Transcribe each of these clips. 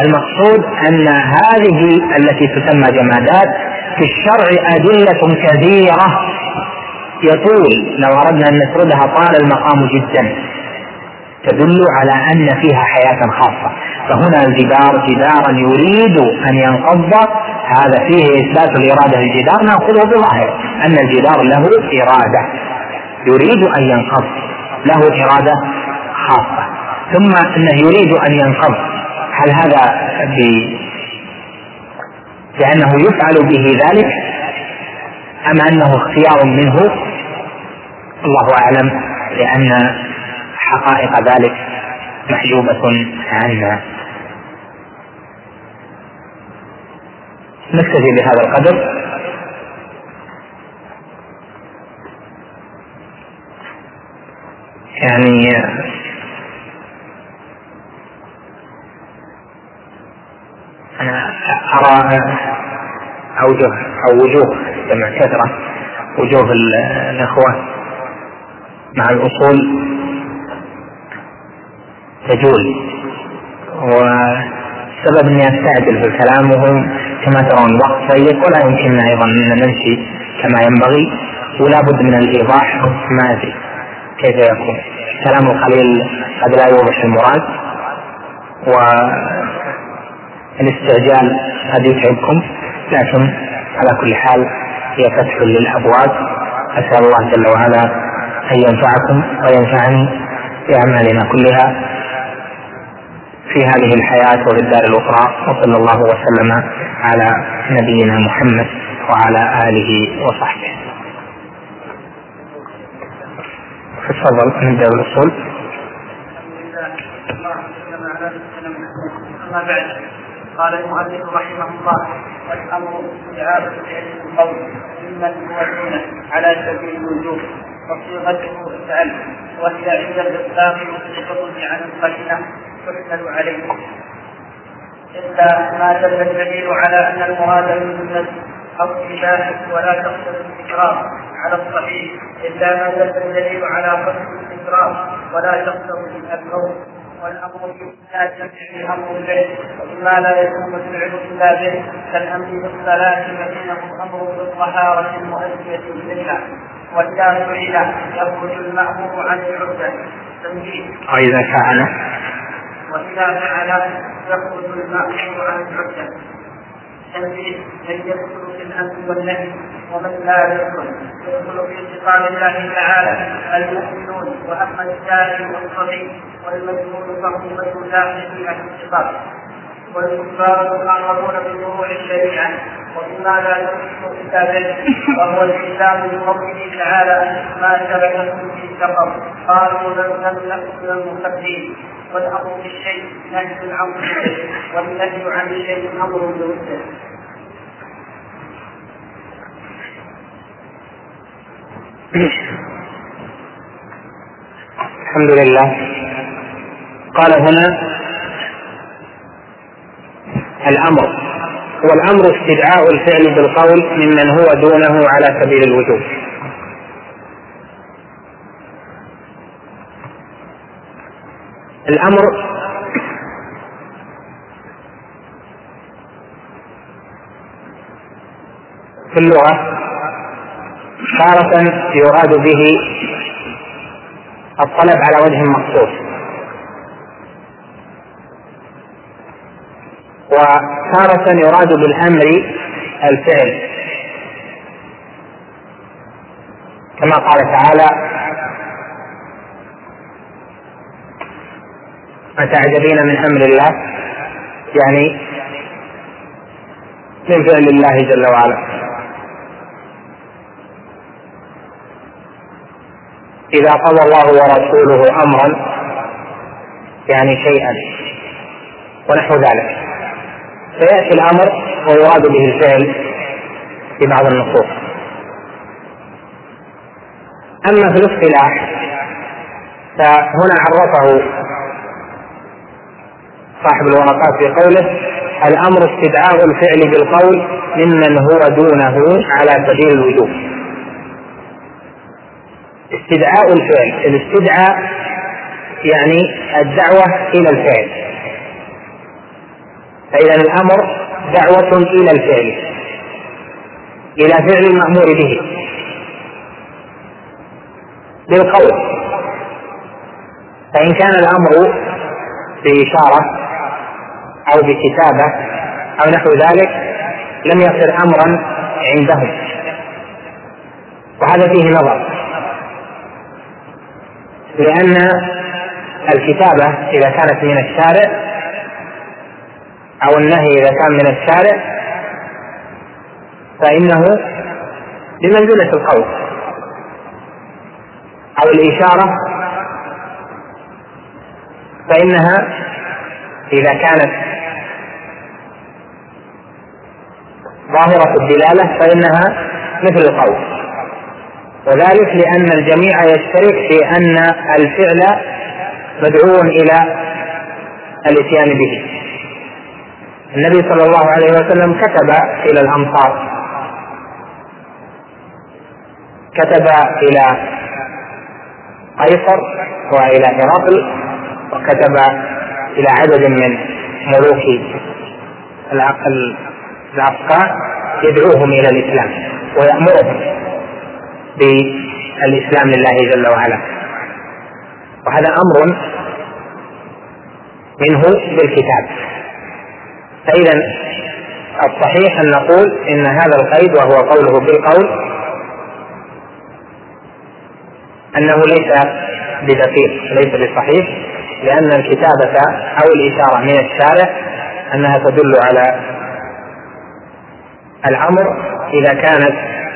المقصود أن هذه التي تسمى جمادات في الشرع أدلة كثيرة يطول لو أردنا أن نسردها طال المقام جدا، تدل على أن فيها حياة خاصة. فهنا الجدار جدارا يريد أن ينقض، هذا فيه إثبات الإرادة للجدار، نأخذه بظاهر أن الجدار له إرادة يريد أن ينقض، له إرادة خاصة. ثم أنه يريد أن ينقض، هل هذا لأنه يفعل به ذلك أم أنه اختيار منه؟ الله أعلم، لأن حقائق ذلك محجوبة عنا. نكتفي بهذا القدر. يعني أنا أرى أوجه أو وجوه جمع كثرة وجوه الإخوة مع الأصول تجول، والسبب أني أستعجل في الكلام، وهم كما ترون وقت ضيق ولا يمكننا أيضا أن نمشي كما ينبغي، ولا بد من الإيضاح. ما أدري كيف يكون كلام القليل قد لا يوضح المراد، والاستعجال قد يتعبكم، لكن على كل حال هي فتح للأبواب. أسأل الله جل وعلا أن ينفعكم وينفعني بأعمالنا كلها في هذه الحياة وفي الدار الأخرى، وصلى الله وسلم على نبينا محمد وعلى آله وصحبه. تفضل نبدأ بالأصول. أما بعد، قال المؤلف رحمه الله: والأمر استجابة فعل القول ممن هو دونه على سبيل الوجوب، وصيغته افعل، وهي عند الإطلاق مطلقة عن القرينة تحمل عليه، إلا ما دل الدليل على أن المراد بالسنة أو الإباحة ولا تقصد التكرار على الصحيح، إلا ما دل الدليل على قصد التكرار ولا تقصد الأمر. والأمر بإسناد جميع أمر به، وإما لا يكون الفعل إلا به، كالأمر بالصلاة فإنه أمر بالطهارة المؤدية إليها، وإذا فعل يخرج المأمور عن العهدة. وإذا فعل يخرج المأمور عن العهدة. تنبيه: من يدخل في الأمر والنهي ومن لا يدخل في خطاب الله تعالى المؤمنون، وأما السائل والصبي والمجنون فهم غير داخلين في الخطاب، والكفار مقررون بفروع الشريعة وبما لا يدخل إلا به، وهو الإسلام بقوله تعالى: ما سلككم في سقر قالوا لم نكن من المصلين. والأمر بالشيء نهي عن الشيء، والنهي عن الشيء أمر بالرده. الحمد لله. قال هنا الأمر، والأمر استدعاء الفعل بالقول ممن هو دونه على سبيل الوجوب. الأمر في اللغة تارة يراد به الطلب على وجه مخصوص، وتارة يراد بالأمر الفعل، كما قال تعالى: أتعجبين من أمر الله، يعني من فعل الله جل وعلا. إذا قضى الله ورسوله أمرا يعني شيئا ونحو ذلك، فيأتي الأمر ويراد به الفعل في بعض النصوص. أما في الاصطلاح فهنا عرفه صاحب الورقات في قوله: الأمر استدعاء الفعل بالقول ممن هو دونه على سبيل الوجوب. استدعاء الفعل، الاستدعاء يعني الدعوة إلى الفعل، فإذا الأمر دعوة إلى الفعل، إلى فعل المأمور به بالقول. فإن كان الأمر بإشارة أو بكتابة أو نحو ذلك لم يصر أمرا عندهم، وهذا فيه نظر، لأن الكتابة إذا كانت من الشارع أو النهي إذا كان من الشارع فإنه بمنزلة القول، أو الإشارة فإنها إذا كانت ظاهرة الدلالة فإنها مثل القول، وذلك لأن الجميع يشترك في أن الفعل مدعو إلى الإتيان به. النبي صلى الله عليه وسلم كتب إلى الأمصار، كتب إلى قيصر وإلى هرقل، وكتب إلى عدد من ملوك العسكر يدعوهم إلى الإسلام ويأمرهم بالإسلام لله جل وعلا، وهذا أمر منه بالكتاب. فإذا الصحيح أن نقول إن هذا القيد وهو قوله بالقول أنه ليس بدقيق، ليس بصحيح، لأن الكتابة أو الإشارة من الشارع أنها تدل على الأمر إذا كانت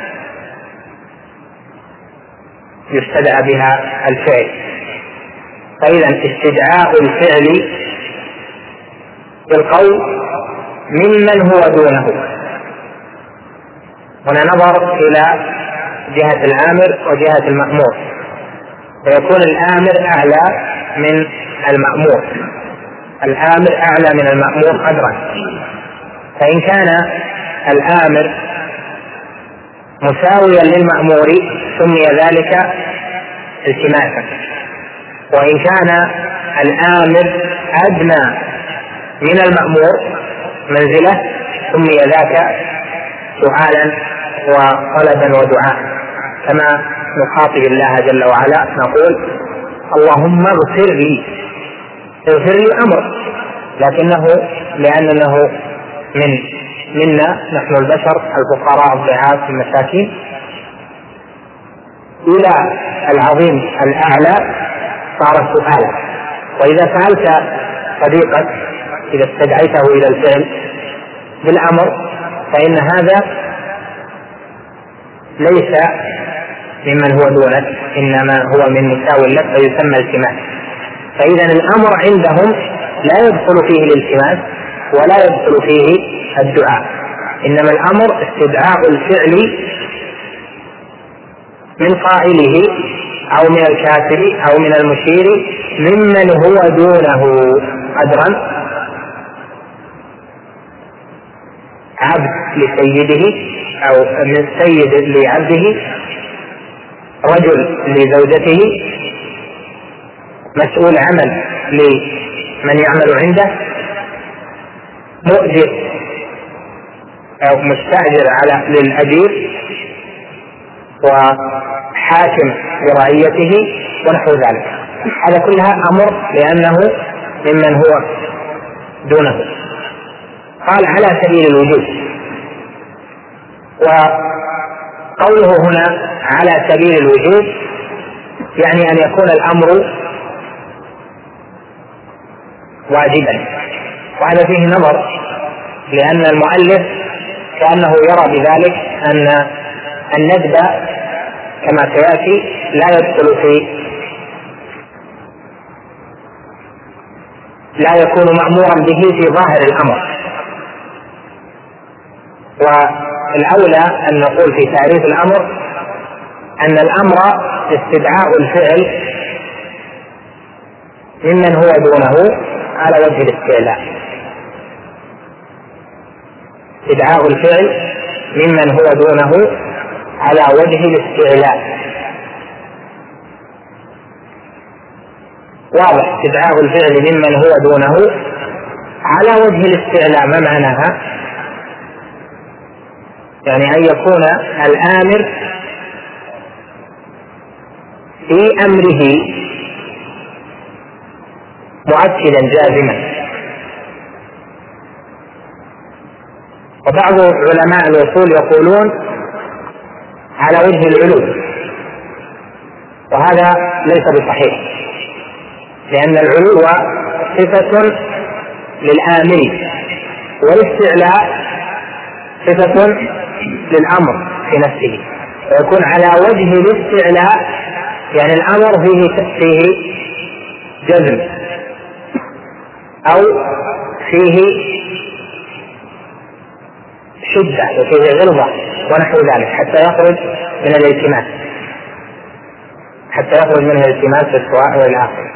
يستدعى بها الفعل. فإذا استدعاء الفعل بالقول ممن هو دونه. هنا نظر إلى جهة الآمر وجهة المأمور، فيكون الآمر أعلى من المأمور، الآمر أعلى من المأمور قدرا. فإن كان الآمر مساويا للمأمور سمي ذلك التماسا، وإن كان الآمر أدنى من المأمور منزلة سمي ذاك سؤالا وطلبا ودعاء، كما نخاطب الله جل وعلا نقول اللهم اغفر لي، اغفر لي أمر، لكنه لأنه منا نحن البشر الفقراء الضعاف المساكين إلى العظيم الأعلى صار سؤالا. وإذا سألت صديقك إذا استدعيته إلى الفعل بالأمر فإن هذا ليس ممن هو دونك، إنما هو من مساو لك فيسمى التماس. فإذا الأمر عندهم لا يدخل فيه الالتماس ولا يدخل فيه الدعاء، إنما الأمر استدعاء الفعل من قائله أو من الكاتب أو من المشير ممن هو دونه قدرا، عبد لسيده أو من سيد لعبده، رجل لزوجته، مسؤول عمل لمن يعمل عنده، مؤجر أو مستأجر للأجير، وحاكم برعيته ونحو ذلك. هذا كلها أمر لأنه ممن هو دونه. قال على سبيل الوجوب، وقوله هنا على سبيل الوجوب يعني أن يكون الأمر واجبا، وهذا فيه نظر، لأن المؤلف كأنه يرى بذلك أن الندب كما سيأتي لا يكون مأمورا به في ظاهر الأمر. والأولى أن نقول في تعريف الأمر أن الأمر استدعاء الفعل ممن هو دونه على وجه الاستعلاء، استدعاء الفعل ممن هو دونه على وجه الاستعلاء. واضح، استدعاء الفعل ممن هو دونه على وجه الاستعلاء ما معناها؟ يعني أن يكون الآمر في أمره مؤكدا جازما. وبعض علماء الوصول يقولون على وجه العلو، وهذا ليس بصحيح، لأن العلو صفة للآمر والاستعلاء صفة للأمر في نفسه، ويكون على وجه الاستعلاء يعني الأمر فيه جزم أو فيه شدة وفيه غلظة ونحو ذلك حتى يخرج من الالتماس، حتى يخرج منه الالتماس في السواء والآخر.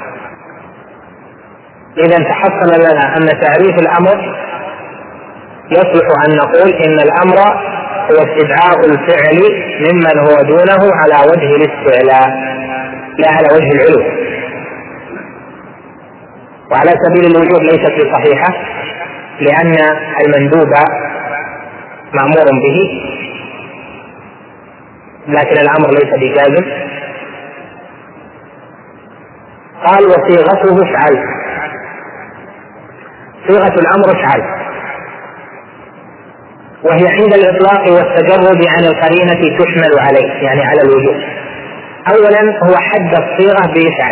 إذا تحصل لنا أن تعريف الأمر يصلح أن نقول إن الأمر هو استدعاء الفعل ممن هو دونه على وجه الاستعلاء لا على وجه العلو. وعلى سبيل الوجوب ليست بصحيحة، لأن المندوب مأمور به لكن الأمر ليس بجازم. قال وصيغته افعل، صيغة الأمر افعل، وهي عند الإطلاق والتجرد عن القرينة تحمل عليه يعني على الوجوب. أولا هو حد الصيغة بافعل،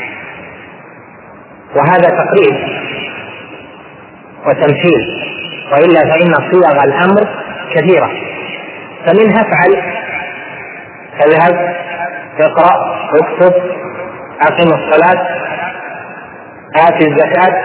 وهذا تقريب وتمثيل، وإلا فإن صيغ الأمر كثيرة، فمنها افعل، اذهب، اقرأ، اكتب، أقم الصلاة، آت الزكاة،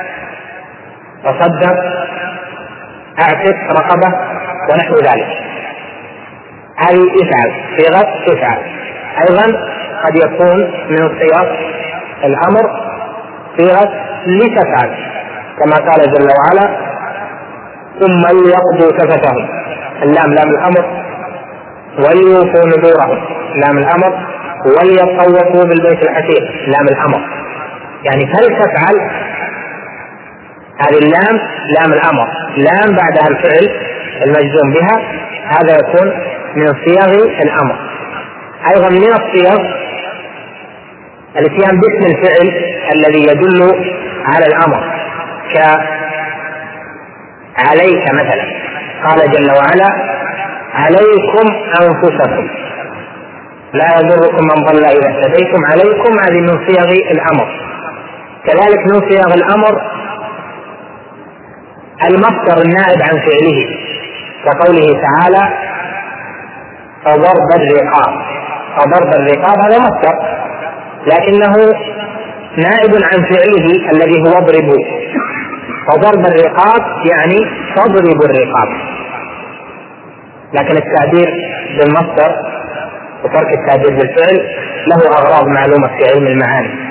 تصدق، اعتق رقبة ونحو ذلك. هذه افعل، صيغة افعل. أيضا قد يكون من صيغ الأمر صيغة لتفعل، كما قال جل وعلا ثم ليقضوا تفتهم، اللام لام الأمر، وليوفوا نذورهم لام الأمر، وليطوفوا بالبيت العتيق لام الأمر. يعني فلتفعل هذه اللام لام الأمر، لام بعدها الفعل المجزوم بها، هذا يكون من صيغ الأمر. أيضا من الصيغ الاتيان باسم الفعل الذي يدل على الأمر، كعليك مثلا، قال جل وعلا عليكم أنفسكم لا يضركم من ضل إذا اهتديتم، عليكم هذه من صيغ الأمر. كذلك من صيغ الأمر المصدر النائب عن فعله، كقوله تعالى فضرب الرقاب، فضرب الرقاب هذا مصدر لكنه نائب عن فعله الذي هو اضربوا، فضرب الرقاب يعني تضرب الرقاب، لكن التعبير بالمصدر وترك التعبير بالفعل له أغراض معلومة في علم المعاني.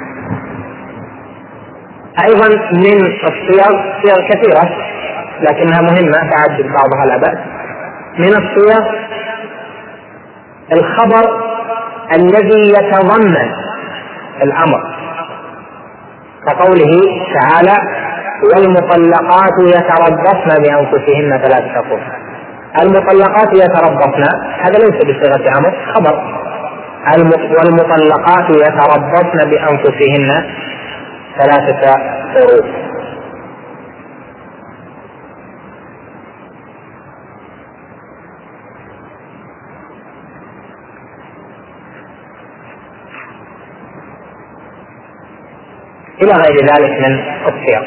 أيضا من الصيغ صيغ كثيرة لكنها مهمة تعدد بعضها لا بأس. من الصيغ الخبر الذي يتضمن الأمر، كقوله تعالى والمطلقات يتربصن بأنفسهن 3 قروء. المطلقات يتربصن هذا ليس بصيغة أمر، خبر. والمطلقات يتربصن بأنفسهن 3 قروء. إلى غير ذلك من الصيغ.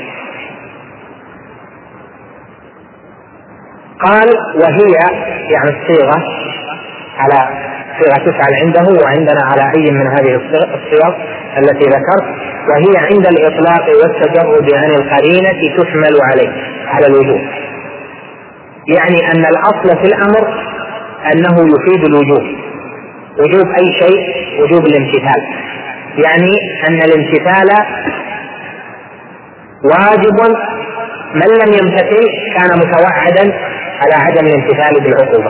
قال وهي يعني الصيغة على صيغة تفعل عنده وعندنا على أي من هذه الصيغ التي ذكرت، وهي عند الإطلاق والتجرد عن القرينة تحمل عليه على الوجوب. يعني أن الأصل في الأمر أنه يفيد الوجوب، وجوب أي شيء وجوب الامتثال، يعني أن الامتثال واجب، من لم يمتثل كان متوعدا على عدم الامتثال بالعقوبة.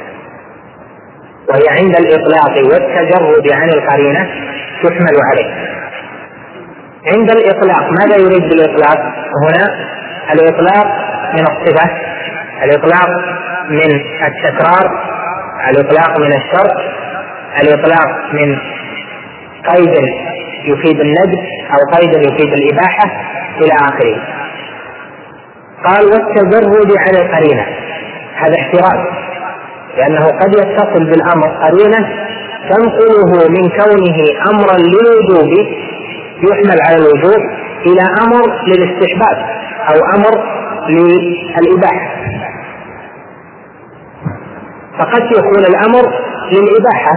وهي عند الإطلاق والتجرد عن القرينة تحمل عليه. عند الإطلاق ماذا يريد بالإطلاق هنا؟ الإطلاق من الصفة، الإطلاق من التكرار، الإطلاق من الشرط، الإطلاق من قيد يفيد الندب أو قيد يفيد الإباحة إلى آخره. قال والتجرد عن القرينة، هذا احتراز، لأنه قد يتصل بالأمر قرينة تنقله من كونه أمرا للوجوب يحمل على الوجوب إلى أمر للاستحباب أو أمر للإباحة، فقد يكون الأمر للإباحة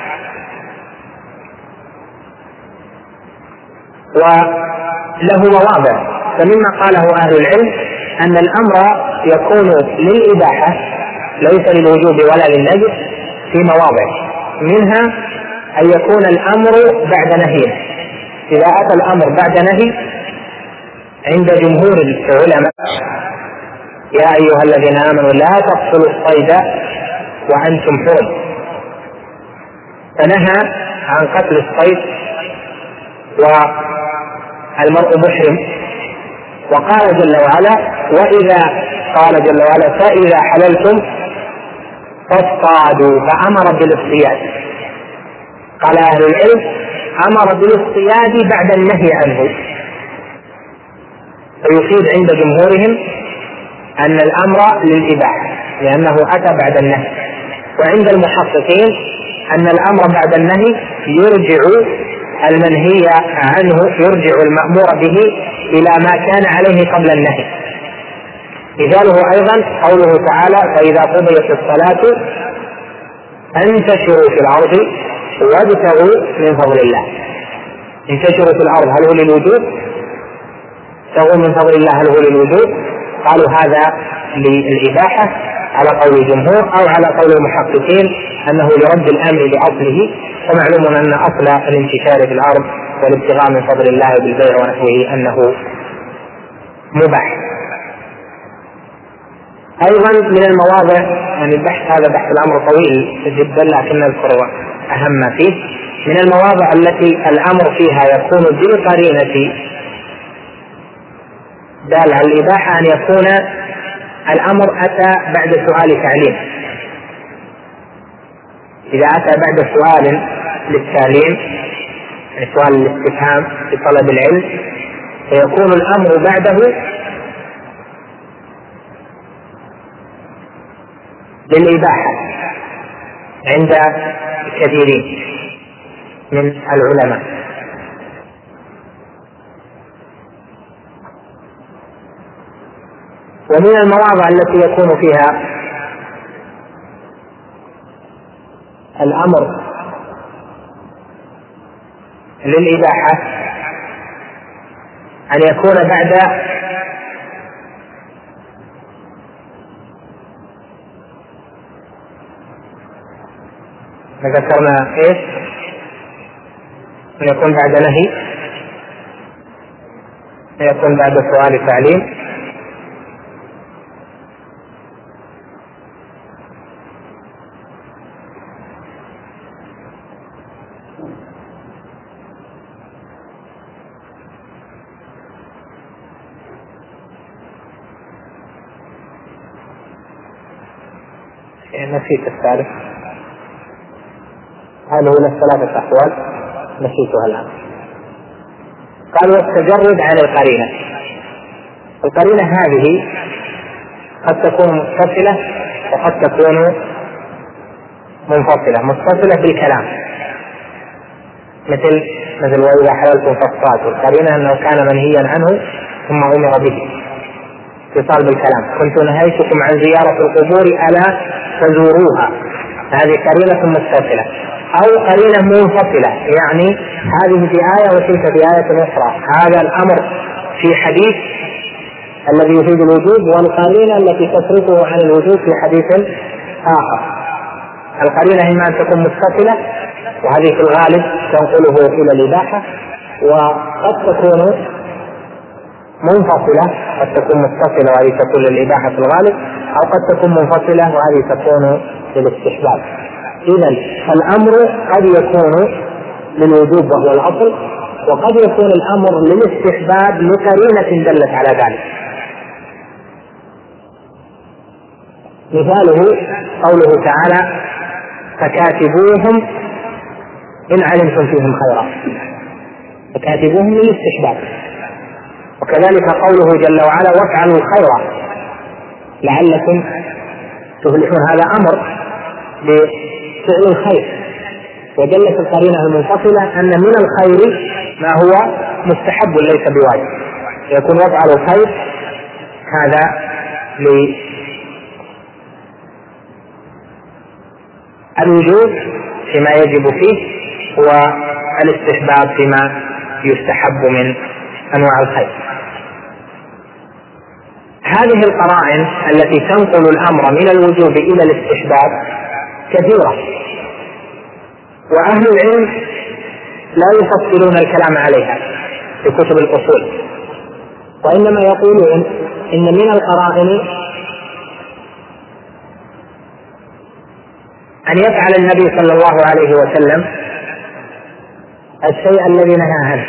وله مواضع. فمما قاله أهل العلم أن الأمر يكون للإباحة ليس للوجوب ولا للندب في مواضع، منها أن يكون الأمر بعد نهي. إذا أتى الأمر بعد نهي عند جمهور العلماء يا أيها الذين آمنوا لا تقتلوا الصيد وأنتم حرم، فنهى عن قتل الصيد والمرء محرم، وقال جل وعلا وإذا قال جل وعلا فإذا حللتم فاصطادوا، فأمر بالاصطياد. قال أهل العلم أمر بالاصطياد بعد النهي عنه، فيفيد عند جمهورهم أن الأمر للإباحة لأنه أتى بعد النهي، وعند المحققين أن الأمر بعد النهي يرجع المنهي عنه، يرجع المأمور به إلى ما كان عليه قبل النهي. مثاله أيضا قوله تعالى فإذا قضيت الصلاة فانتشروا في الأرض وابتغوا من فضل الله. انتشروا في الأرض هل هو للوجوب؟ ابتغوا من فضل الله هل هو للوجوب؟ قالوا هذا للإباحة على قول الجمهور، أو على قول المحققين أنه لرد الأمر لأصله، ومعلوم أن أصل الانتشار في الأرض والابتغاء من فضل الله بالبيع ونحوه أنه مباح. أيضا من المواضع، يعني البحث هذا بحث الأمر طويل جدا لكن نذكر أهم ما فيه، من المواضع التي الأمر فيها يكون بالقرينة دال على الإباحة أن يكون الأمر أتى بعد سؤال تعليم. إذا أتى بعد سؤال للتعليم، سؤال الاستفهام في طلب العلم، فيكون الأمر بعده للإباحة عند كثيرين من العلماء. ومن المواضع التي يكون فيها الأمر للإباحة أن يكون بعد ذكرنا إيش؟ أن يكون بعد نهي، أن يكون بعد سؤال تعليم، نسيت الثالث. هذه هو الثلاثة أحوال نسيتها الآن. قال والتجرد عن القرينة. القرينة هذه قد تكون متصلة وقد تكون منفصلة. متصلة بالكلام مثل وإذا حللتم فاصطادوا، القرينة أنه كان منهيا عنه ثم أمر به، اتصال بالكلام. كنت نهيتكم عن زيارة القبور ألا فزوروها، هذه قرينة متصلة. أو قرينة منفصلة، يعني هذه في آية وتلك في آية أخرى، هذا الأمر في حديث الذي يفيد الوجوب، والقرينة التي تصرفه عن الوجوب في حديث آخر. القرينة إما أن تكون متصلة وهذه في الغالب تنقله إلى الإباحة، وقد تكون منفصلة، قد تكون متصلة وهذه تكون للإباحة في الغالب، أو قد تكون منفصلة وهذه تكون للاستحباب. إذن الأمر قد يكون للوجوب وهو الأصل، وقد يكون الأمر للاستحباب لقرينة دلت على ذلك. مثاله قوله تعالى: فكاتبوهم إن علمتم فيهم خيرا، فكاتبوهم للاستحباب. وكذلك قوله جل وعلا: وافعلوا الخير لعلكم تفلحون، هذا أمر بفعل الخير، ودلت القرينة المنفصلة أن من الخير ما هو مستحب ليس بواجب، يكون وافعلوا الخير هذا للوجوب فيما يجب فيه، والاستحباب فيما يستحب من أنواع الخير. هذه القرائن التي تنقل الأمر من الوجوب إلى الاستحباب كثيرة، وأهل العلم لا يفصلون الكلام عليها في كتب الأصول، وإنما يقولون إن من القرائن أن يفعل النبي صلى الله عليه وسلم الشيء الذي نهى عنه،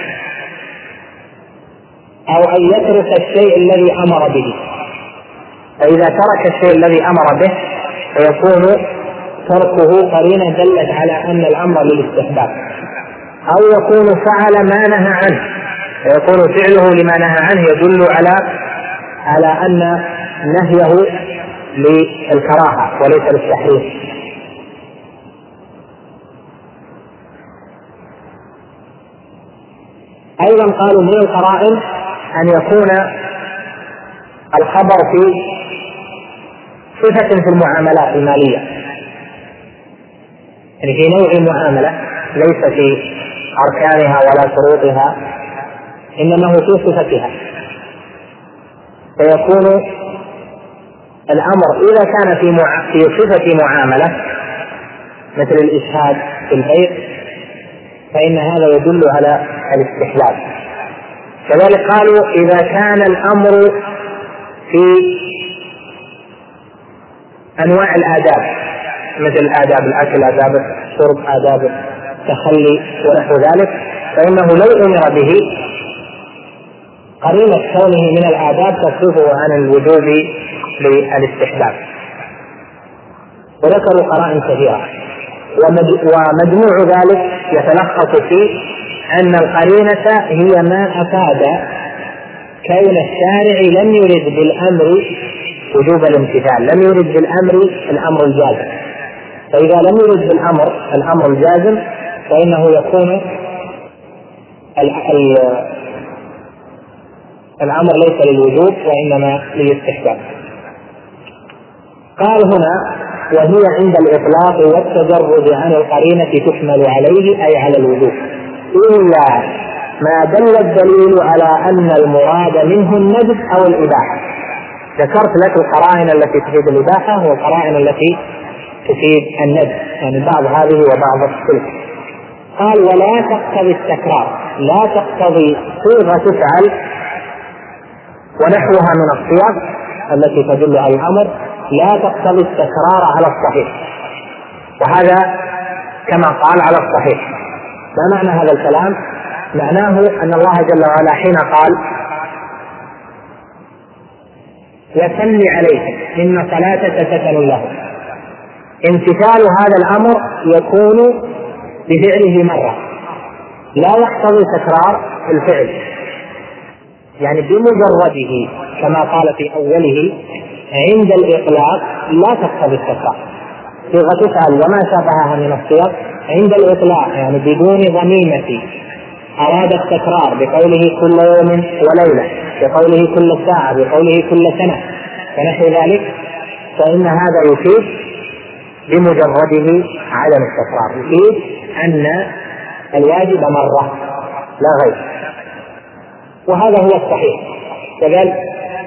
أو أن يترك الشيء الذي أمر به. فإذا ترك الشيء الذي أمر به فيكون تركه قرينة دلت على أن الأمر للاستحباب، أو يكون فعل ما نهى عنه فيكون فعله لما نهى عنه يدل على أن نهيه للكراهة وليس للتحريم. أيضا قالوا من القرائن أن يكون الخبر في صفة في المعاملات المالية، يعني في نوع المعاملة ليس في أركانها ولا شروطها، إنما في صفتها، فيكون الأمر إذا كان في صفة معاملة مثل الإشهاد في البيع فإن هذا يدل على الاستحلال. كذلك قالوا إذا كان الأمر في أنواع الآداب مثل آداب الأكل، آداب الشرب، آداب التخلي ونحو ذلك، فإنه لو أمر به قرينة كونه من الآداب تصرفه عن الوجوب للاستحباب. وذكروا قرائن كثيرة، ومجموع ذلك يتلخص في أن القرينة هي ما أفاد كون الشارع لم يرد بالأمر وجوب الامتثال، لم يرد بالأمر الأمر الجازم. فإذا لم يرد بالأمر الأمر الجازم فإنه يكون الأمر ليس للوجوب وإنما للاستحباب. قال هنا: وهي عند الإطلاق والتجرد عن القرينة تحمل عليه أي على الوجوب، إلا ما دل الدليل على أن المراد منه الندب أو الإباحة. ذكرت لك القرائن التي تفيد الإباحة والقرائن التي تفيد الندب، يعني بعض هذه وبعض تلك. قال: ولا تقتضي التكرار، لا تقتضي صيغة تفعل ونحوها من الصيغ التي تدل على الأمر، لا تقتضي التكرار على الصحيح. وهذا كما قال على الصحيح. ما معنى هذا الكلام؟ معناه أن الله جل وعلا حين قال: وصل عليهم إن صلاتك سكن لهم، امتثال هذا الأمر يكون بفعله مرة، لا يقتضي تكرار الفعل، يعني بمجرده كما قال في أوله عند الإطلاق لا تقتضي التكرار. صيغة تفعل وما شابهها من الصيغ عند الإطلاق يعني بدون ضميمة أراد التكرار بقوله كل يوم وليلة، بقوله كل ساعة، بقوله كل سنة فنحو ذلك، فإن هذا يفيد بمجرده عدم التكرار، يفيد أن الواجب مرة لا غير، وهذا هو الصحيح. كذلك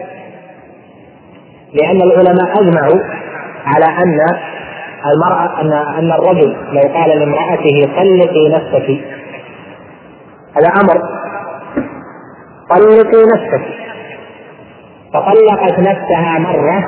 لأن العلماء أجمعوا على أن المرأة أن الرجل لو قال لامرأته طلقي نفسك، هذا أمر، طلقي نفسك، فطلقت نفسها مرة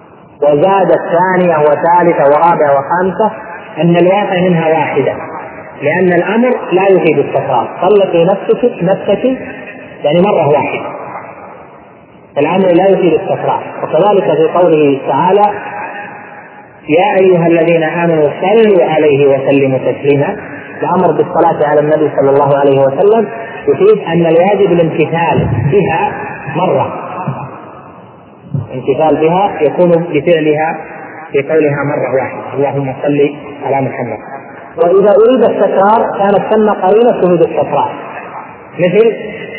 وزادت ثانية وثالثة ورابعة وخامسة، أن الواقع منها واحدة، لأن الأمر لا يفيد التكرار. طلقي نفسك يعني مرة واحدة، الأمر لا يفيد التكرار. وكذلك في قوله تعالى يا أيها الذين آمنوا صلوا عليه وسلموا تسليما، الأمر بالصلاة على النبي صلى الله عليه وسلم يفيد أن الواجب الامتثال بها مرة، امتثال بها يكون بفعلها في قولها مرة واحدة اللهم صل على محمد. وإذا أريد التكرار كانت ثم قرينة تفيد التكرار، مثل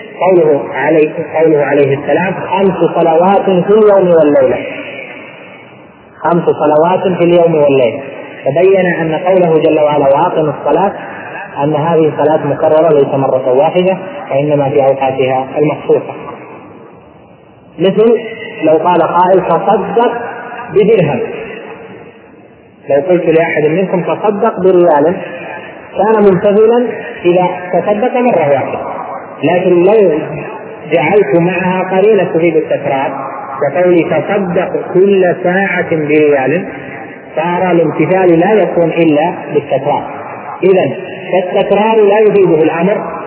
قوله عليه السلام 5 صلوات في اليوم والليلة، 5 صلوات في اليوم والليلة. تبين أن قوله جل وعلا وأقم الصلاة أن هذه الصلاة مكررة ليس مرة واحدة وإنما في أوقاتها المخصوصة. مثل لو قال قائل تصدق بدرهم، لو قلت لأحد منكم تصدق بريال كان ممتثلا إذا تصدق مرة واحدة، لكن لو جعلت معها قرينة تفيد التكرار وقولي تصدق كل ساعة بريال صار الامتثال لا يكون إلا بالتكرار. إذن التكرار لا يفيده الأمر،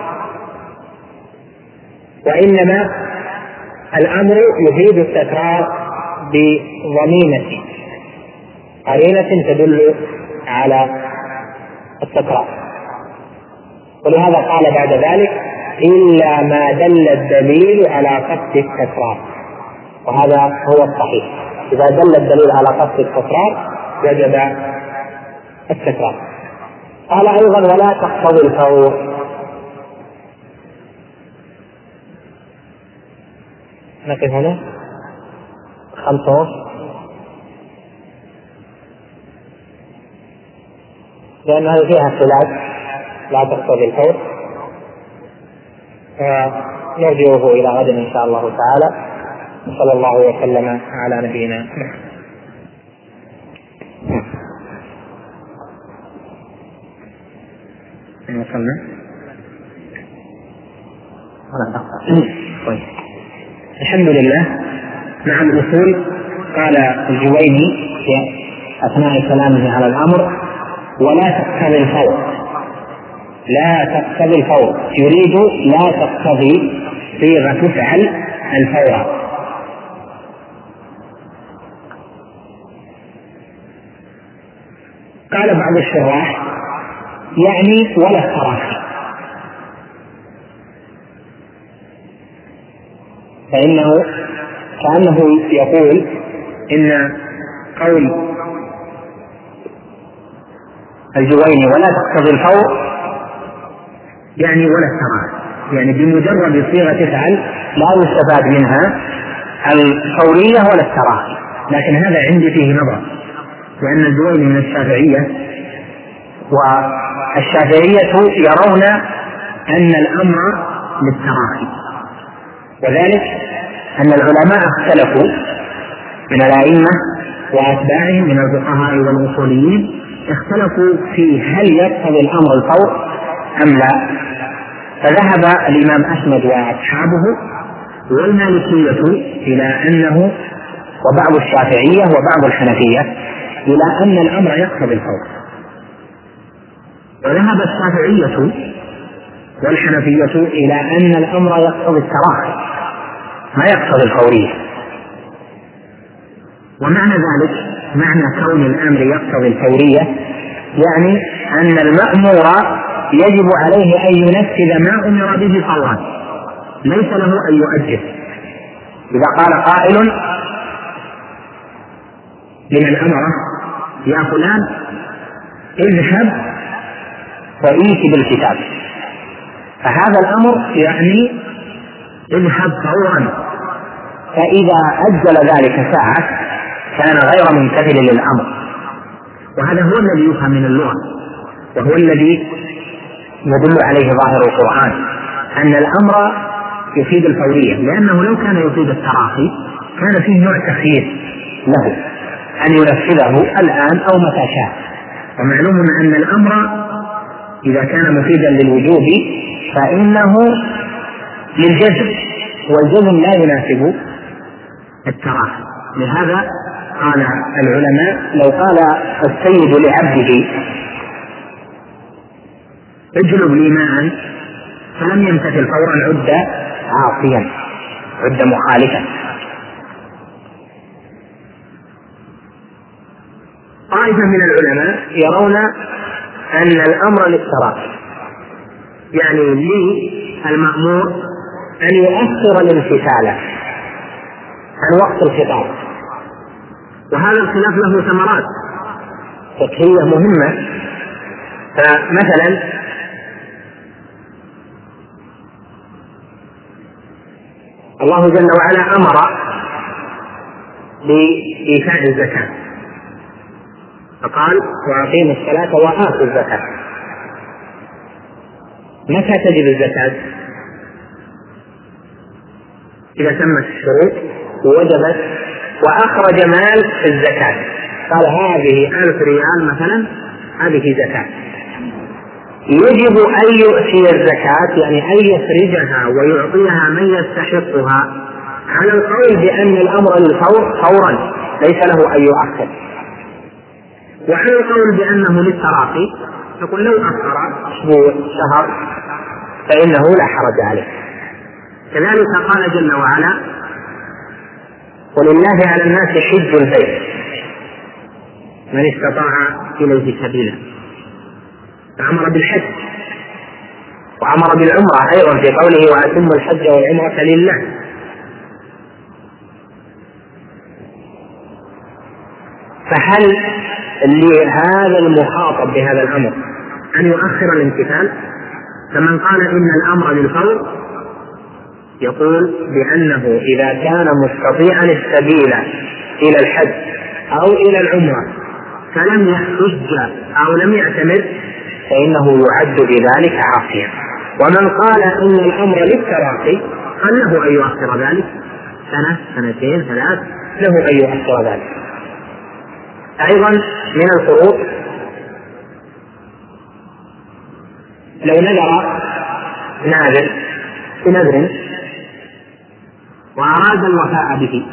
وإنما الأمر يفيد التكرار بضمينة قرينة تدل على التكرار. ولهذا قال بعد ذلك إلا ما دل الدليل على قصد التكرار، وهذا هو الصحيح. إذا دل الدليل على قصد التكرار وجب التكرار. قال أيضا ولا تقتضي الفور. نقف هنا 5 لأن هذه فيها خلاف لا تقتضي الفور، نرجعه إلى غد إن شاء الله تعالى. صلى الله وسلم على نبينا محمد. الحمد لله. مع الأصول قال الجويني في أثناء كلامه على الأمر ولا تقتضي الفور، لا تقتضي الفور، يريد لا تقتضي صيغة تفعل الفور. قال بعض الشراح يعني ولا التراخي، فإنه كأنه يقول إن قول الجويني ولا تقتضي الفور يعني ولا التراخي، يعني بمجرد صيغة تفعل لا يستفاد منها الفورية ولا التراخي. لكن هذا عندي فيه نظر، لأن الجويني من الشافعية، والشافعية يرون أن الأمر للتراخي، وذلك أن العلماء اختلفوا من الأئمة وأتباعهم من الفقهاء والأصوليين، اختلفوا في هل يقتضي الأمر الفور أم لا. فذهب الإمام أحمد وأصحابه والمالكية إلى أنه، وبعض الشافعية وبعض الحنفية إلى أن الأمر يقتضي الفور، وذهب الشافعية والحنفية إلى أن الأمر يقتضي التراخي ما يقتضي الفورية. ومعنى ذلك، معنى كون الأمر يقتضي الفورية يعني أن المأمور يجب عليه أن ينفذ ما أمر به فورا، ليس له أن يؤجل. إذا قال قائل لمن أمره يا فلان اذهب فإيت بالكتاب، فهذا الأمر يعني اذهب فورا، فإذا أجل ذلك ساعة كان غير ممتثل للأمر. وهذا هو الذي يفهم من اللغة، وهو الذي يدل عليه ظاهر القرآن، أن الأمر يفيد الفورية، لأنه لو كان يفيد التراخي كان فيه نوع تخيير له أن ينفذه الآن أو متى شاء. ومعلوم أن الأمر إذا كان مفيدا للوجوب فإنه للجزم، والجزم لا يناسب التراخي. لهذا قال العلماء لو قال السيد لعبده اجلب لي ماء فلم يمتثل فورا عد عاصيا، عد مخالفا. طائفة من العلماء يرون أن الأمر للتراخي، يعني للمأمور أن يؤخر الامتثال عن وقت الخطاب، وهذا الخلاف له ثمرات فقهية مهمة. فمثلا الله جل وعلا أمر بإيتاء الزكاة فقال وأقيموا الصلاة وآتوا الزكاة. متى تجب الزكاة؟ إذا تمت الشروط ووجبت وأخرج مال الزكاة، قال هذه 1000 ريال مثلا، هذه زكاة. يجب أن يؤتي الزكاة يعني أن يخرجها ويعطيها من يستحقها، على القول بأن الأمر للفور فورا ليس له أن يؤخر، وعلى القول بأنه للتراخي يقول لو أخر أسبوع شهر فإنه لا حرج عليه. كذلك قال جل وعلا ولله على الناس حج البيت من استطاع إليه سبيلا، فأمر بالحج وأمر بالعمرة أيضا في قوله وأتم الحج والعمرة لله. فهل لهذا المخاطب بهذا الأمر أن يؤخر الامتثال؟ فمن قال إن الأمر للفور يقول بأنه إذا كان مستطيعا السبيل إلى الحج أو إلى العمرة فلم يحج أو لم يعتمر فإنه يعد بذلك عاصيا. ومن قال إن الأمر للتراخي قال له أن يؤخر ذلك سنة سنتين ثلاث، له أن يؤخر ذلك. أيضا من الفروق لو نذر ناذر بنذر وأراد الوفاء به،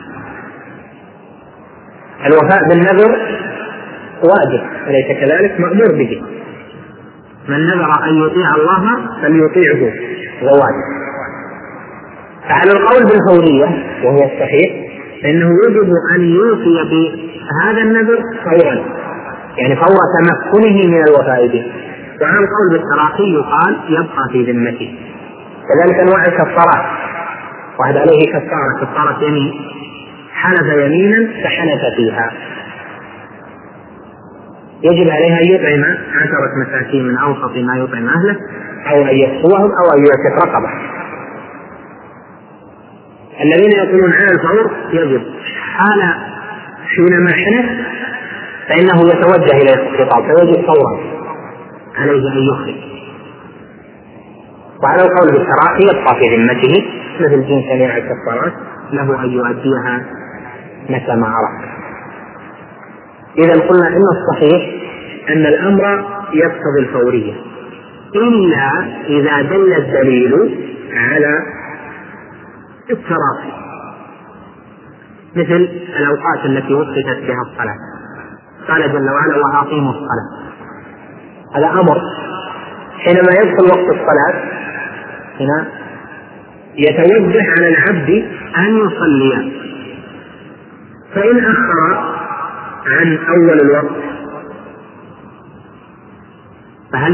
الوفاء بالنذر واجب أليس كذلك؟ مأمور به، من نذر أن يطيع الله فليطيعه واجب. فعلى القول بالفورية وهو الصحيح فإنه يجب أن يوفي بهذا النذر فورا، يعني فور تمكنه من الوفاء به. وعلى القول بالتراخي يقال يبقى في ذمته. كذلك أنواع الكفارات، واحد عليه كفارة يمين، حلف يمينا فحلف فيها يجب عليها أن يطعم 10 مساكين من أوسط ما يطعم أهله، أو أن يكسوهم أو أن يعتق رقبة. الذين يقولون على الفور يجب حينما حلف فإنه يتوجه إلى الخطاب فيجب فورا عليه أن يخرج. وعلى القول بالتراخي يبقى في ذمته مثل جنس أنواع الكفارات، له أن يؤديها متى ما أراد. إذا قلنا إن الصحيح أن الأمر يقتضي الفورية إلا إذا دل الدليل على التراخي، مثل الأوقات التي وقتت بها الصلاة. قال جل وعلا وأقيموا الصلاة، هذا أمر حينما يدخل وقت الصلاة هنا يتوجه على العبد أن يصلي، فإن أخر عن أول الوقت فهل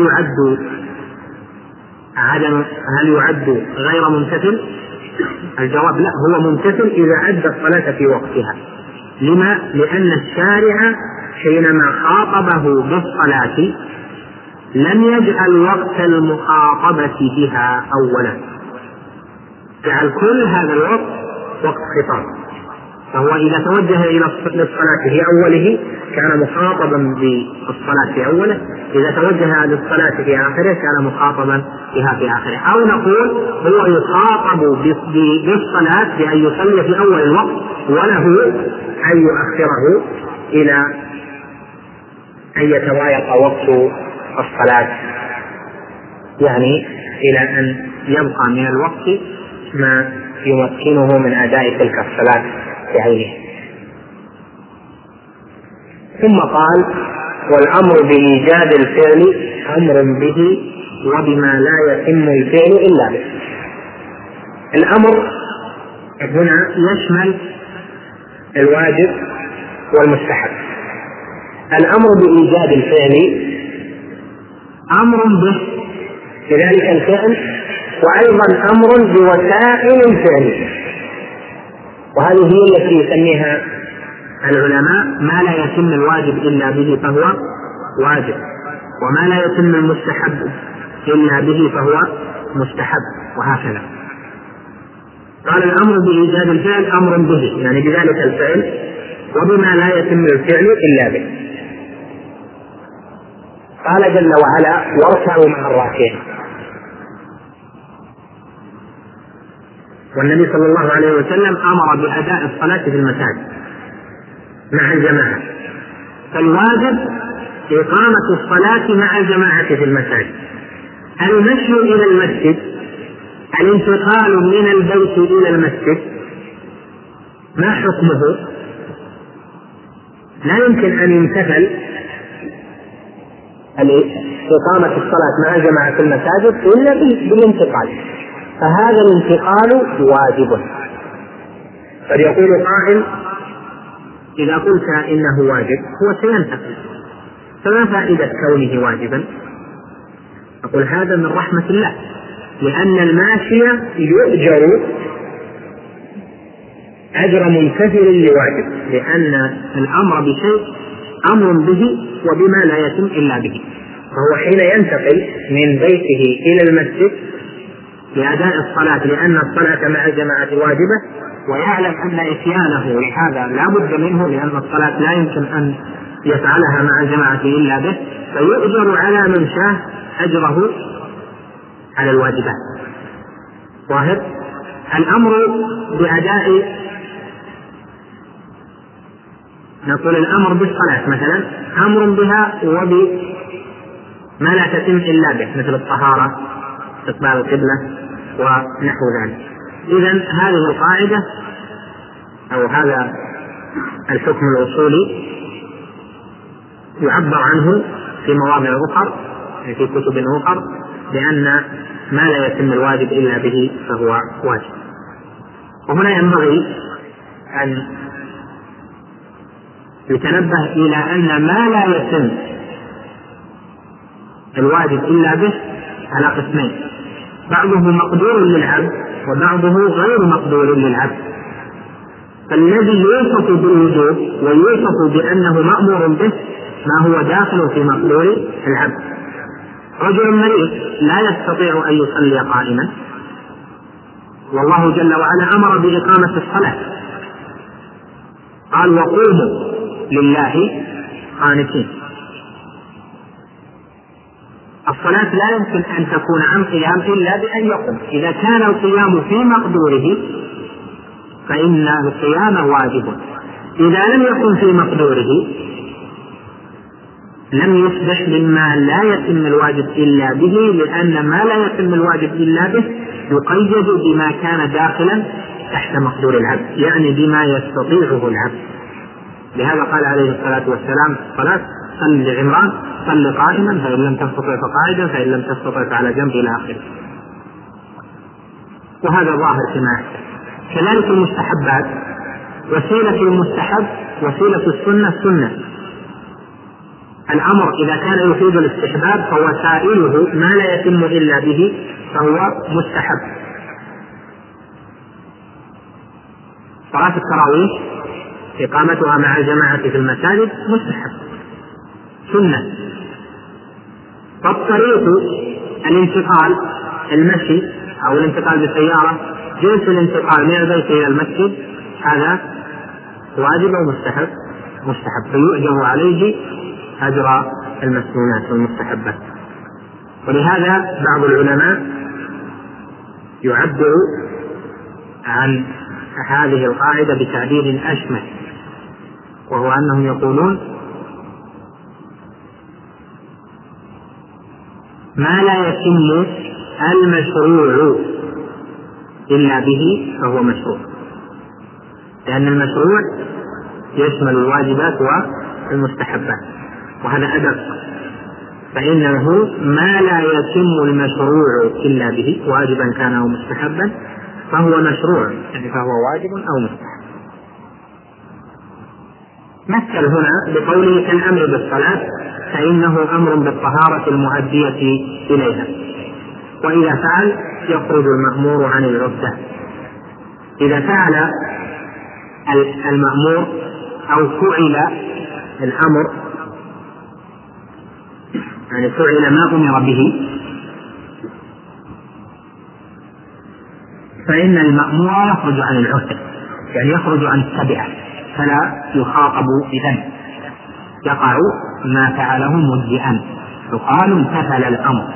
يعد غير ممتثل؟ الجواب لا، هو ممتثل إذا أدى الصلاة في وقتها. لما؟ لأن الشارع حينما خاطبه بالصلاة لم يجعل وقت المخاطبة بها أولا، جعل كل هذا الوقت وقت خطاب. فهو إذا توجه إلى الصلاة في أوله كان مخاطبا بالصلاة في أوله، إذا توجه للصلاة في آخره كان مخاطبا بها في آخره. أو نقول هو يخاطب بالصلاة بأن يصلي في أول الوقت، وله أن يؤخره إلى أن يتضايق وقت الصلاة، يعني إلى أن يبقى من الوقت ما يمكنه من أداء تلك الصلاة بعينه. ثم قال والأمر بإيجاد الفعل أمر به وبما لا يتم الفعل إلا به. الأمر هنا يشمل الواجب والمستحب. الأمر بإيجاد الفعل أمر به بذلك الفعل، وأيضا أمر بوسائل الفعل، وهذه هي التي يسميها العلماء ما لا يتم الواجب إلا به فهو واجب، وما لا يتم المستحب إلا به فهو مستحب، وهكذا. قال الأمر بإيجاد الفعل أمر به، يعني بذلك الفعل، وبما لا يتم الفعل إلا به. قال جل وعلا: واركعوا مع الراكعين. والنبي صلى الله عليه وسلم أمر بأداء الصلاة في المساجد مع الجماعة، فالواجب إقامة الصلاة مع الجماعة في المساجد. المشي إلى المسجد، الانتقال من البيت إلى المسجد، ما حكمه؟ لا يمكن أن يمتثل إقامة الصلاة مع الجماعة في المساجد إلا بالانتقال، فهذا الانتقال واجب. قد يقول قائل: إذا قلت إنه واجب هو سينتقل، فما فائدة كونه واجبا؟ أقول هذا من رحمة الله، لأن الماشي يؤجر أجر ممتثل لواجب، لأن الأمر بشيء أمر به وبما لا يتم إلا به. فهو حين ينتقل من بيته إلى المسجد لأداء الصلاة، لأن الصلاة مع الجماعة واجبة، ويعلم أن إتيانه لهذا لا بد منه، لأن الصلاة لا يمكن أن يفعلها مع الجماعة إلا به، فيؤجر على من شاء أجره على الواجبات. ظاهر الأمر بأداء، نقول الأمر بالصلاة مثلا أمر بها وبما لا تتم إلا به، مثل الطهارة، استقبال القبلة ونحو ذلك. إذن هذه القاعدة أو هذا الحكم الأصولي يعبر عنه في مواضع أخرى في كتب أخرى بأن ما لا يتم الواجب إلا به فهو واجب. وهنا ينبغي أن يتنبه إلى أن ما لا يتم الواجب إلا به على قسمين: بعضه مقدور للعبد وبعضه غير مقدور للعبد. فالذي يوصف بالوجوب ويوصف بأنه مأمور به ما هو داخل في مقدور العبد. رجل مريض لا يستطيع أن يصلي قائما، والله جل وعلا أمر بإقامة الصلاة، قال: وقوموا لله قانتين. الصلاة لا يمكن أن تكون عن قيام إلا بأن يقوم. إذا كان القيام في مقدوره فإن القيام واجب. إذا لم يكن في مقدوره لم يصبح مما لا يتم الواجب إلا به، لأن ما لا يتم الواجب إلا به يقيد بما كان داخلا تحت مقدور العبد، يعني بما يستطيعه العبد. لهذا قال عليه الصلاة والسلام: الصلاة صل لعمران صل قائما، فإن لم تستطع فقاعدا، فإن لم تستطع فعلى جنب، إلى آخره. وهذا ظاهر فيما يحصل. كذلك المستحبات، وسيلة المستحب وسيلة السنة سنة. الأمر إذا كان يفيد الاستحباب فوسائله ما لا يتم إلا به فهو مستحب. صلاة التراويح إقامتها مع الجماعة في المساجد مستحب سنة. فالطريق الانتقال، المشي أو الانتقال بالسيارة، جنس الانتقال من البيت إلى المسجد، هذا واجب أو مستحب؟ مستحب، فيؤجر عليه أجر المسنونات والمستحبات. ولهذا بعض العلماء يعبر عن هذه القاعدة بتعبير أشمل، وهو أنهم يقولون: ما لا يتم المشروع إلا به فهو مشروع، لأن المشروع يشمل الواجبات والمستحبات، وهذا أدق فإنه ما لا يتم المشروع إلا به، واجبا كان أو مستحبا، فهو مشروع، يعني فهو واجب أو مستحب. مثل هنا بقوله كالأمر بالصلاة، فإنه أمر بالطهارة المؤدية إليها، وإذا فعل يخرج المأمور عن العهدة. إذا فعل المأمور أو فعل الأمر، يعني فعل ما أمر به، فإن المأمور يخرج عن العهدة، يعني يخرج عن التبعة، فلا يخاطب بذنب، يقع ما فعله مجزئا، يقال امتثل الأمر.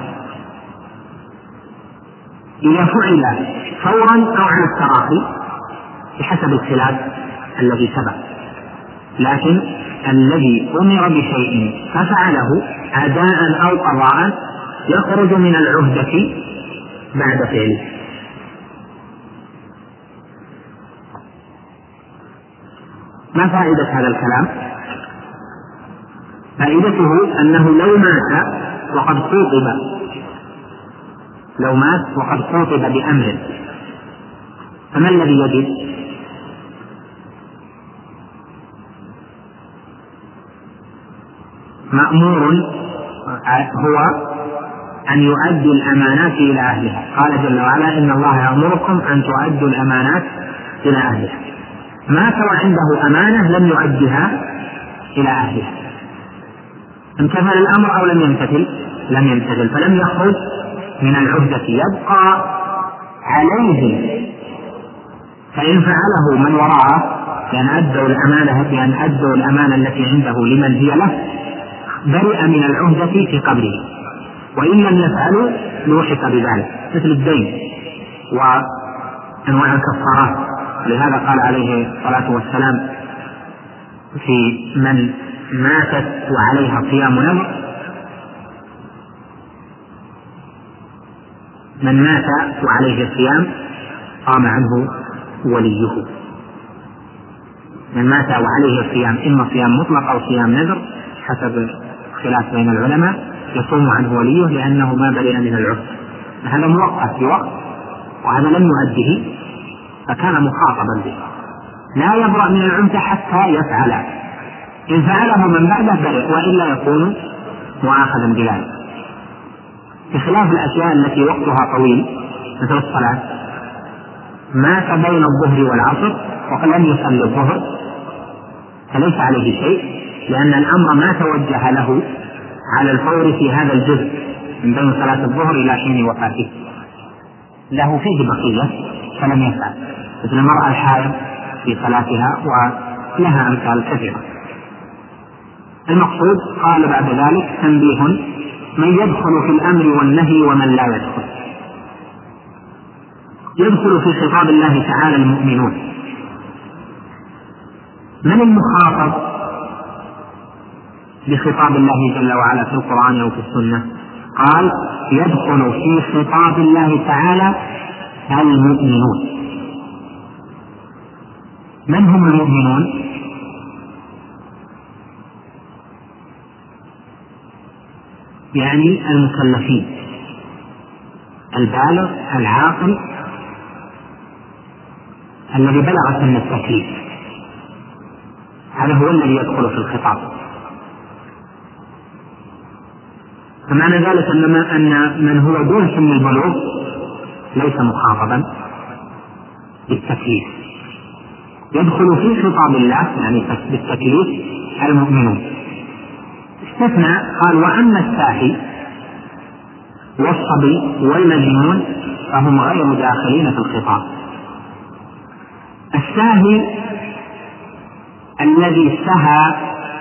إذا فعل فورا أو على التراخي بحسب الخلاف الذي سبق، لكن الذي أمر بشيء ففعله أداء أو قضاء يخرج من العهدة بعد فعله. ما فائدة هذا الكلام؟ فائدته أنه لو مات وقد خوطب بأمر، فما الذي يجب؟ مأمور هو أن يؤدي الأمانات إلى أهلها، قال جل وعلا إن الله يأمركم أن تؤدوا الأمانات إلى أهلها. مات وعنده أمانة لم يؤدها إلى أهلها، امتثل الأمر أو لم يمتثل؟ لم يمتثل، فلم يخرج من العهدة، يبقى عليه. فإن فعله من وراءه لأن أدوا الأمانة التي عنده لمن هي له، برئ من العهدة في قبره، وإن لم يفعلوا لوحق بذلك، مثل الدين وأنواع الكفارات. لهذا قال عليه الصلاة والسلام في من ماتت وعليها صيام نذر: من مات وعليه صيام قام عنه وليه. من مات وعليه صيام، إما صيام مطلق أو صيام نذر حسب خلاف بين العلماء، يصوم عنه وليه لأنه ما برئ من العهد. هذا مؤقت بوقت، وهذا لم يؤده فكان مخاطبا به، لا يبرأ من العهد حتى يفعل. إن فعله من بعده برئ، وإلا يكون مؤاخذا بذلك. بخلاف الأشياء التي وقتها طويل مثل الصلاة، مات بين الظهر والعصر ولم يصلي الظهر فليس عليه شيء، لأن الأمر ما توجه له على الفور في هذا الجزء من بين صلاة الظهر إلى حين وفاته، له فيه بقية فلم يفعل، مثل المرأة الحائض في صلاتها، ولها أمثال كثيرة. المقصود قال بعد ذلك تنبيه: من يدخل في الأمر والنهي ومن لا يدخل. يدخل في خطاب الله تعالى المؤمنون. من المخاطب بخطاب الله جل وعلا في القرآن أو في السنة؟ قال: يدخل في خطاب الله تعالى المؤمنون. من هم المؤمنون؟ يعني المكلفين، البالغ العاقل الذي بلغ سن التكليف، هذا هو الذي يدخل في الخطاب. فمعنى ذلك أن من هو دون سن البلوغ ليس مخاطبا بالتكليف. يدخل في خطاب الله يعني بالتكليف المؤمنون. استثنى قال: وأما الساهي والصبي والمجنون فهم غير داخلين في الخطاب. الساهي الذي سهى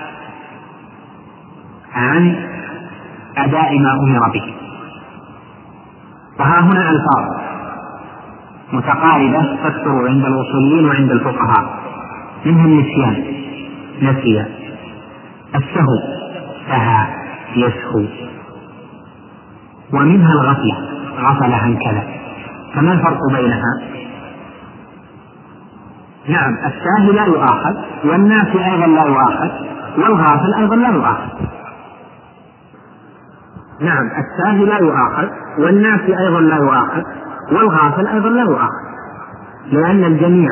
عن أداء ما أمر به، وها هنا ألفاظ متقاربة تكثر عند الأصوليين وعند الفقهاء، منها النسيان نسي، السهو سهى يسهو، ومنها الغفلة غفل عن كذا. فما الفرق بينها؟ نعم، الساهي لا يؤاخذ، والناسي أيضا لا يؤاخذ، والغافل أيضا لا يؤاخذ. نعم الساهي لا يؤاخذ، والناسي أيضا لا يؤاخذ، والغافل أيضا لا يؤاخذ، لأن الجميع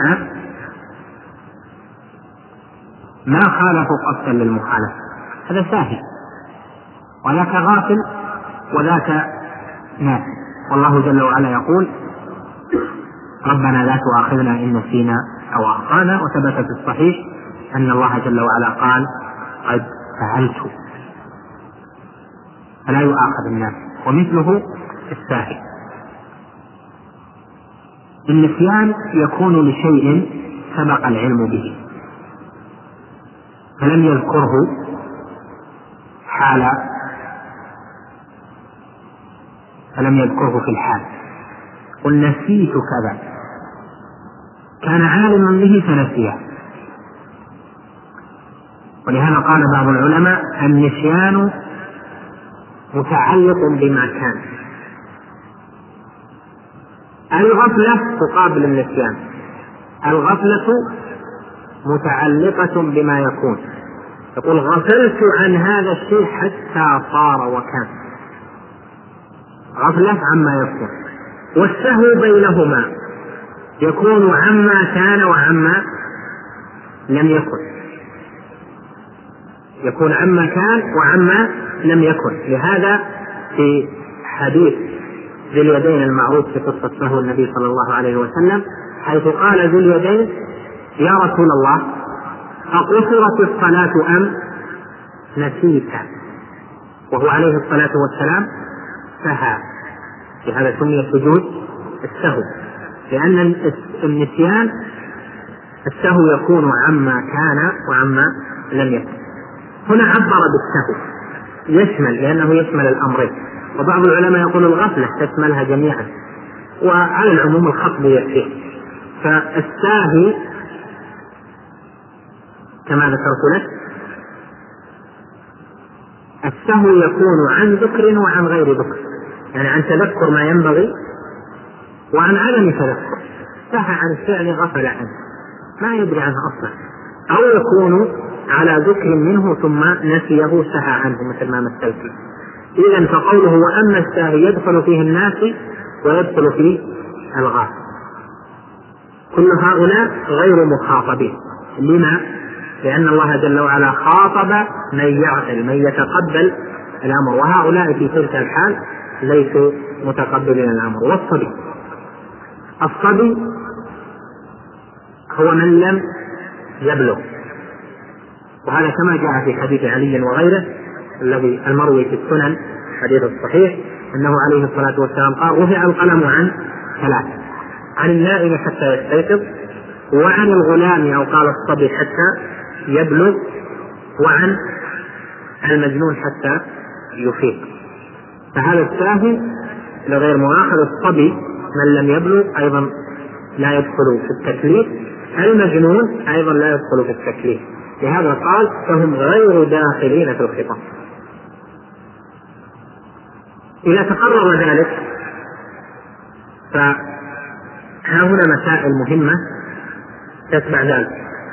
ما خالفوا قصدا للمخالفة، هذا ساهي، وذاك غافل وذاك ناسي. والله جل وعلا يقول ربنا لا تؤاخذنا إن نسينا أو أخطأنا، وثبت في الصحيح أن الله جل وعلا قال قد فعلت، فلا يؤاخذ الناس. ومثله الساهي. النسيان يكون لشيء سبق العلم به فلم يذكره في الحال. قل نسيت كذا، كان عالما به فنسيه. ولهذا قال بعض العلماء النسيان متعلق بما كان. الغفلة تقابل النسيان، الغفلة متعلقة بما يكون، يقول غفلت عن هذا الشيء حتى صار وكان، غفلة عما يكون. والسهو بينهما يكون عما كان وعما لم يكن، يكون عما كان وعما لم يكن. لهذا في حديث ذي اليدين المعروف في قصة سهو النبي صلى الله عليه وسلم، حيث قال ذي اليدين يا رسول الله أقصرت الصلاة أم نسيت؟ وهو عليه الصلاة والسلام سهى، لهذا سمي سجود السهو، لأن النسيان السهو يكون عما كان وعما لم يكن. هنا عبر بالسهو يشمل، لأنه يشمل الأمرين، وبعض العلماء يقول الغفلة تشملها جميعا، وعلى العموم الخطب يكفيه. فالساهي كما ذكرت لك السهو يكون عن ذكر وعن غير ذكر، يعني عن تذكر ما ينبغي وعن عدم تذكر، سهى عن فعل غفل عنه ما يدري عنه أصلا، أو يكون على ذكر منه ثم نسيه سهى عنه مثل ما مثلت. إذن فقوله وأما الساهي يدخل فيه الناس ويدخل فيه الغافل، كل هؤلاء غير مخاطبين. لما؟ لأن الله جل وعلا خاطب من يعقل من يتقبل الأمر، وهؤلاء في تلك الحال ليسوا متقبلين الأمر. والصبي، الصبي هو من لم يبلغ، وهذا كما جاء في حديث علي وغيره الذي المروي في السنن حديث الصحيح أنه عليه الصلاة والسلام قال رفع القلم عن ثلاث: عن النائم حتى يستيقظ، وعن الغلام أو قال الصبي حتى يبلغ، وعن المجنون حتى يفيق. فهذا الساهي لغير مؤاخذ. الصبي من لم يبلغ أيضا لا يدخل في التكليف، المجنون أيضا لا يدخل في التكليف، لهذا قال فهم غير داخلين في الخطاب. إذا تقرر ذلك فها هنا مسائل مهمة تتبع ذلك.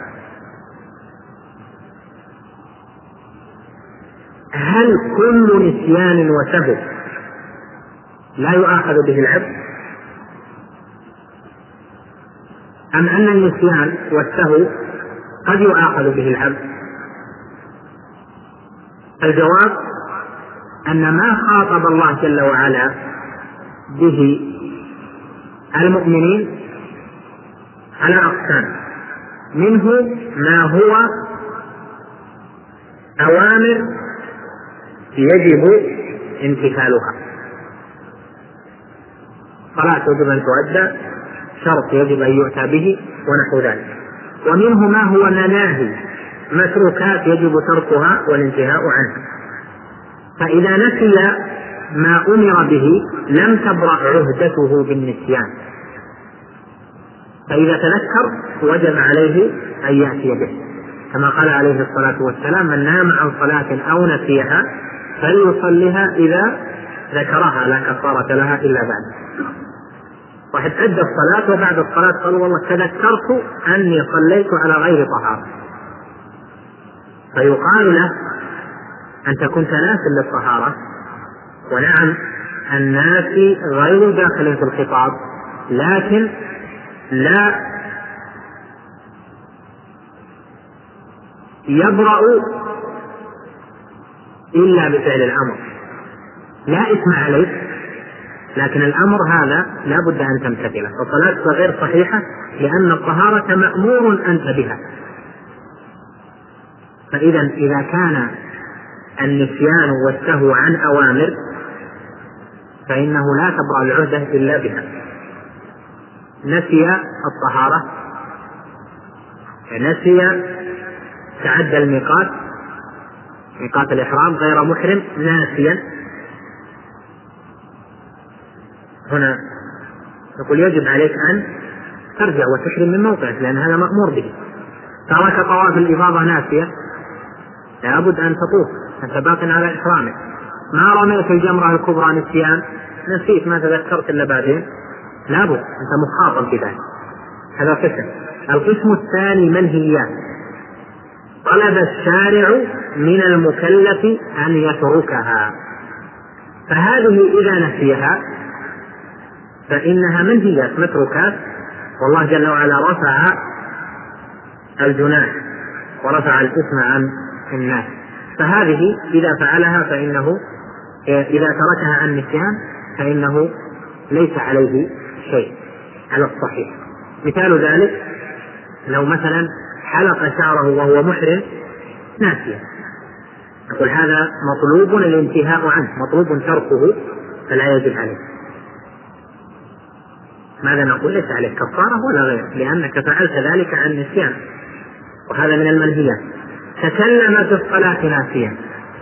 هل كل نسيان وسهو لا يؤاخذ به العبد، أم أن النسيان والسهو قد يؤاخذ به العبد؟ الجواب أن ما خاطب الله جل وعلا به المؤمنين على أقسام، منه ما هو أوامر يجب امتثالها، صلاة يجب أن تؤدى، شرط يجب أن يؤتى به ونحو ذلك. ومنه ما هو مناهي، متروكات يجب تركها والانتهاء عنها. فإذا نسي ما أمر به لم تبرأ عهدته بالنسيان، فإذا تذكر وجب عليه أن يأتي به، كما قال عليه الصلاة والسلام من نام عن صلاة أو نسيها فليصلها إذا ذكرها لا كفارة لها إلا بعد. واحد أدى الصلاة وبعد الصلاة قال والله تذكرت أني صليت على غير طهارة، فيقال له أنت كنت ناسا للطهارة ونعم الناسي غير داخل في الخطاب، لكن لا يبرأ إلا بفعل الأمر، لا إثم عليك، لكن الأمر هذا لا بد أن تمتثله. فصلاتك غير صحيحة لأن الطهارة مأمور أنت بها. فإذا إذا كان النسيان والسهو عن أوامر فإنه لا تبرأ العهدة إلا بها. نسي الطهارة، نسي تعدى الميقات، ميقات الإحرام غير محرم ناسيا، هنا نقول يجب عليك أن ترجع وتحرم من موقعك لأن هذا مأمور به. ترك طواف الإفاضة ناسيا لابد أن تطوف، أنت باق على إحرامك. ما رميت الجمرة الكبرى نسيان، نسيت ما تذكرت إلا بعدين، لابد أنت مخاطب بذلك. هذا قسم. القسم الثاني منهيات، طلب الشارع من المكلف أن يتركها، فهذه إذا نسيها فإنها منهيات متروكات، والله جل وعلا رفع الجناح ورفع الإثم عن الناس. فهذه إذا فعلها فإنه إذا تركها عن نسيان فإنه ليس عليه شيء على الصحيح. مثال ذلك لو مثلا حلق شعره وهو محرم ناسيا، نقول هذا مطلوب الانتهاء عنه، مطلوب تركه فلا يجب عليه. ماذا نقول؟ ليس عليك كفارة ولا غير، لأنك فعلت ذلك عن نسيان، وهذا من المنهيات. تكلم في الصلاة ناسيا،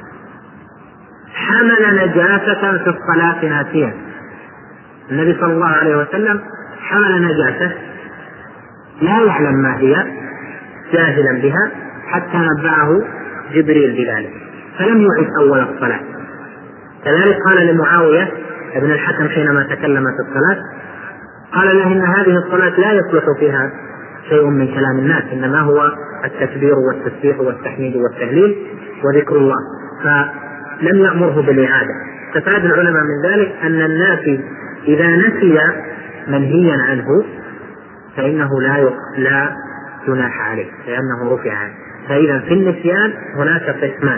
حمل نجاسة في الصلاة ناسيا، النبي صلى الله عليه وسلم حمل نجاسة لا يعلم ما هي، جاهلا بها، حتى نبأه جبريل بذلك فلم يعد أول الصلاة. كذلك قال لمعاوية ابن الحكم حينما تكلم في الصلاة، قال له إن هذه الصلاة لا يصلح فيها شيء من كلام الناس، إنما هو التكبير والتسبيح والتحميد والتهليل وذكر الله، فلم يأمره بالإعادة. ففاد العلماء من ذلك أن الناس إذا نسي منهيا عنه فإنه لا جناح عليه لأنه رفع عنه. فإذا في النسيان هناك قسمان،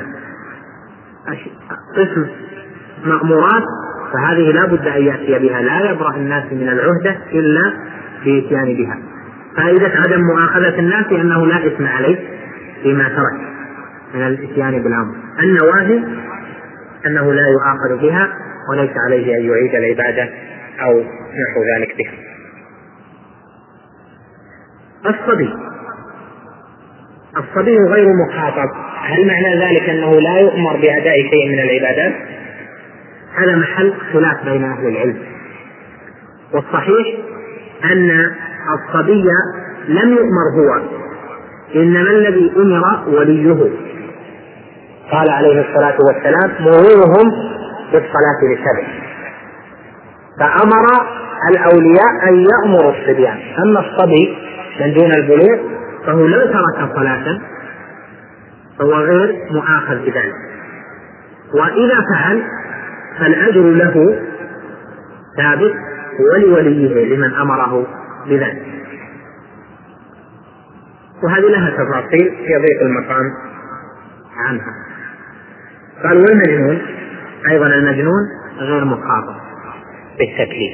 قسم مأمورات فهذه لا بد أن يأتي بها، لا يبرأ الناس من العهدة إلا بإتيان بها. فائدة عدم مؤاخذة الناس أنه لا إثم عليه فيما ترك من الإتيان بالأمر. النواهي أنه لا يؤاخذ بها وليس عليه أن يعيد العبادة أو نحو ذلك بها. الصبي غير مخاطب، هل معنى ذلك أنه لا يؤمر بأداء شيء من العبادات؟ هذا محل خلاف بين أهل العلم، والصحيح أن الصبي لم يؤمر هو، إنما الذي أمر وليه. قال عليه الصلاة والسلام مروهم بالصلاة لسبع، فأمر الأولياء أن يأمروا الصبيان. أما الصبي من دون البلوغ فهو لو ترك صلاة فهو غير مؤاخذ بذلك، وإذا فعل فالأجر له ثابت ولوليه لمن أمره بذلك. وهذه لها تفاصيل يضيق المقام عنها. قال والمجنون أيضا، المجنون غير مخاطب بالتكليف.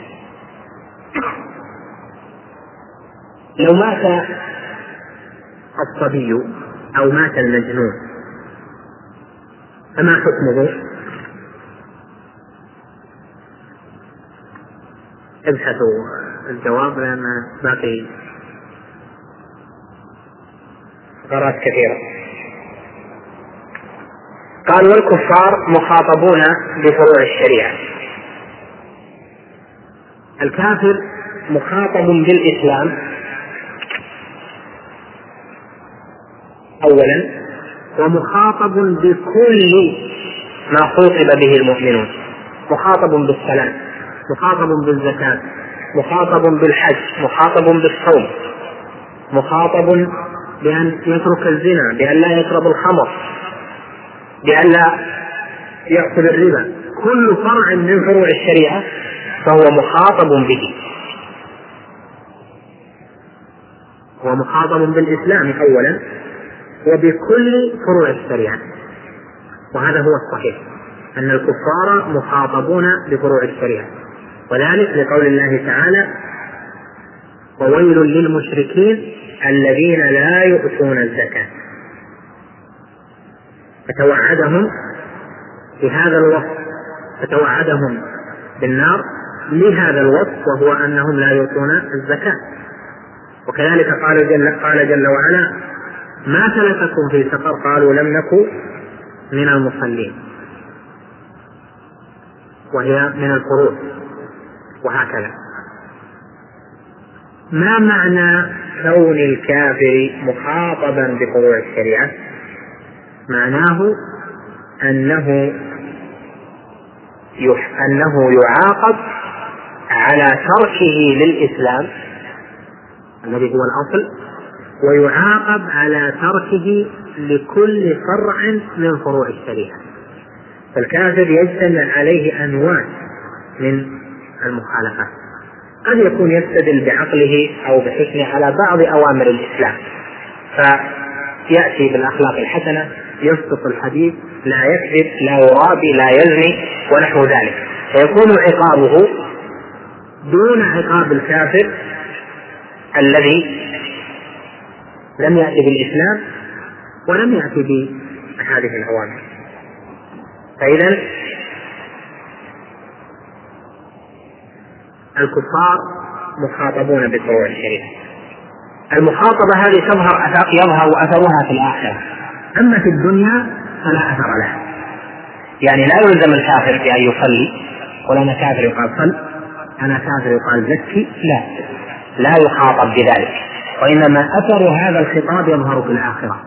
لو مات الصبي أو مات المجنون فما حكمه؟ ابحثوا الجواب لأن باقي فقرات كثيرة. قال والكفار مخاطبون بفروع الشريعة. الكافر مخاطب بالإسلام أولا، ومخاطب بكل ما خاطب به المؤمنون، مخاطب بالصلاة، مخاطب بالزكاة، مخاطب بالحج، مخاطب بالصوم، مخاطب بأن يترك الزنا، بأن لا يشرب الخمر، بأن لا يأكل الربا، كل فرع من فروع الشريعة فهو مخاطب به، هو مخاطب بالإسلام أولا وبكل فروع الشريعة. وهذا هو الصحيح، أن الكفار مخاطبون بفروع الشريعة، وذلك لقول الله تعالى: وويل للمشركين الذين لا يؤتون الزكاة. فتوعدهم بهذا الوصف، فتوعدهم بالنار لهذا الوصف، وهو أنهم لا يؤتون الزكاة. وكذلك قال جل وعلا: ما سلككم في سقر؟ قالوا لم نكن من المصلين، وهي من الفروع. وهكذا. ما معنى كون الكافر مخاطبا بفروع الشريعة؟ معناه أنه يعاقب على تركه للإسلام الذي هو الأصل، ويعاقب على تركه لكل فرع من فروع الشريعة. فالكافر يجتمع عليه أنواع من المخالفات، قد يكون يستدل بعقله أو بحسنه على بعض أوامر الإسلام، فيأتي بالأخلاق الحسنة، يسقط الحديث، لا يكذب، لا يرابي، لا يزني ونحو ذلك، فيكون عقابه دون عقاب الكافر الذي لم يأتي بالإسلام ولم يأتي بهذه الأوامر. فإذا الكفار مخاطبون بفروع الشريعة. المخاطبة هذه يظهر أثرها في الآخرة، أما في الدنيا فلا أثر لها. يعني لا يلزم الكافر بأن يصلي، ولا أنا كافر يقال صل، أنا كافر يقال زكي، لا يخاطب بذلك، وإنما أثر هذا الخطاب يظهر في الآخرة،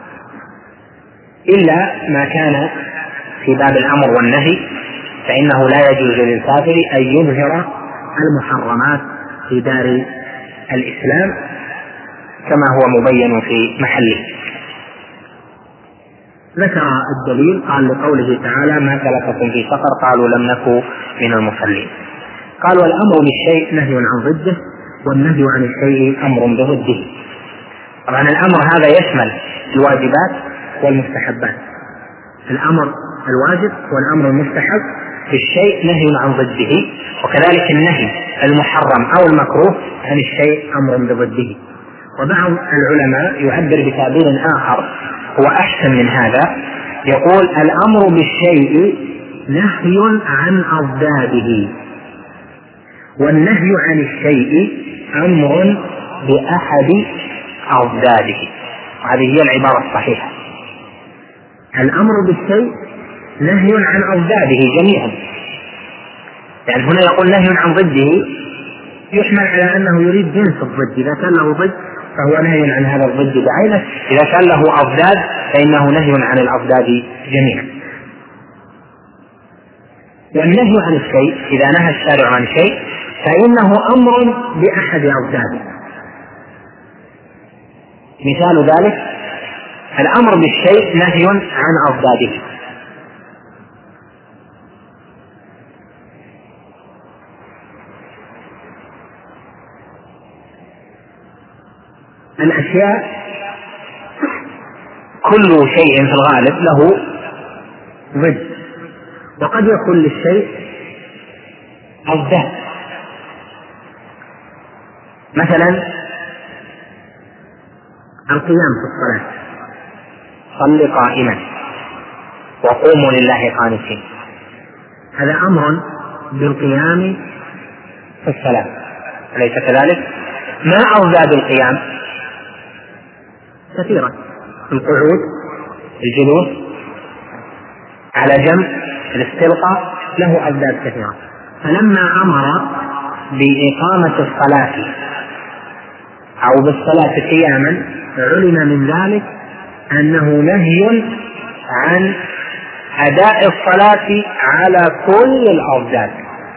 إلا ما كان في باب الأمر والنهي، فإنه لا يجوز للكافر أن يظهر المحرمات في دار الإسلام كما هو مبين في محله. ذكر الدليل، قال لقوله تعالى: ما سلككم في سقر؟ قالوا لم نكن من المصلين. قال: والأمر بالشيء نهي عن ضده، والنهي عن الشيء أمر بضده. طبعا الأمر هذا يشمل الواجبات والمستحبات، الأمر الواجب والأمر المستحب بالشيء نهي عن ضده، وكذلك النهي المحرم أو المكروه عن الشيء أمر بضده. وبعض العلماء يعبر بتعبير آخر هو أحسن من هذا، يقول: الأمر بالشيء نهي عن أضداده، والنهي عن الشيء أمر بأحد أضداده. هذه هي العبارة الصحيحة. الأمر بالشيء نهي عن أضداده جميعا، يعني هنا يقول نهي عن ضده، يحمل على أنه يريد جنس الضد، إذا كان له ضد فهو نهي عن هذا الضد بعينه، إذا كان له أضداد فإنه نهي عن الأضداد جميعا. والنهي عن الشيء إذا نهى الشارع عن شيء فإنه أمر بأحد أضداده. مثال ذلك الأمر بالشيء نهي عن أضداده. الأشياء كل شيء في الغالب له ضد، وقد يكون للشيء ضد. مثلا القيام في الصلاة: صل قائما وقوموا لله قانتين، هذا أمر بالقيام في الصلاة، أليس كذلك؟ ما أضداد القيام؟ كثيرة: القعود، الجلوس، على جنب، الاستلقاء، له أضداد كثيرة. فلما أمر بإقامة الصلاة أو بالصلاة قياما علم من ذلك أنه نهي عن أداء الصلاة على كل الأضداد.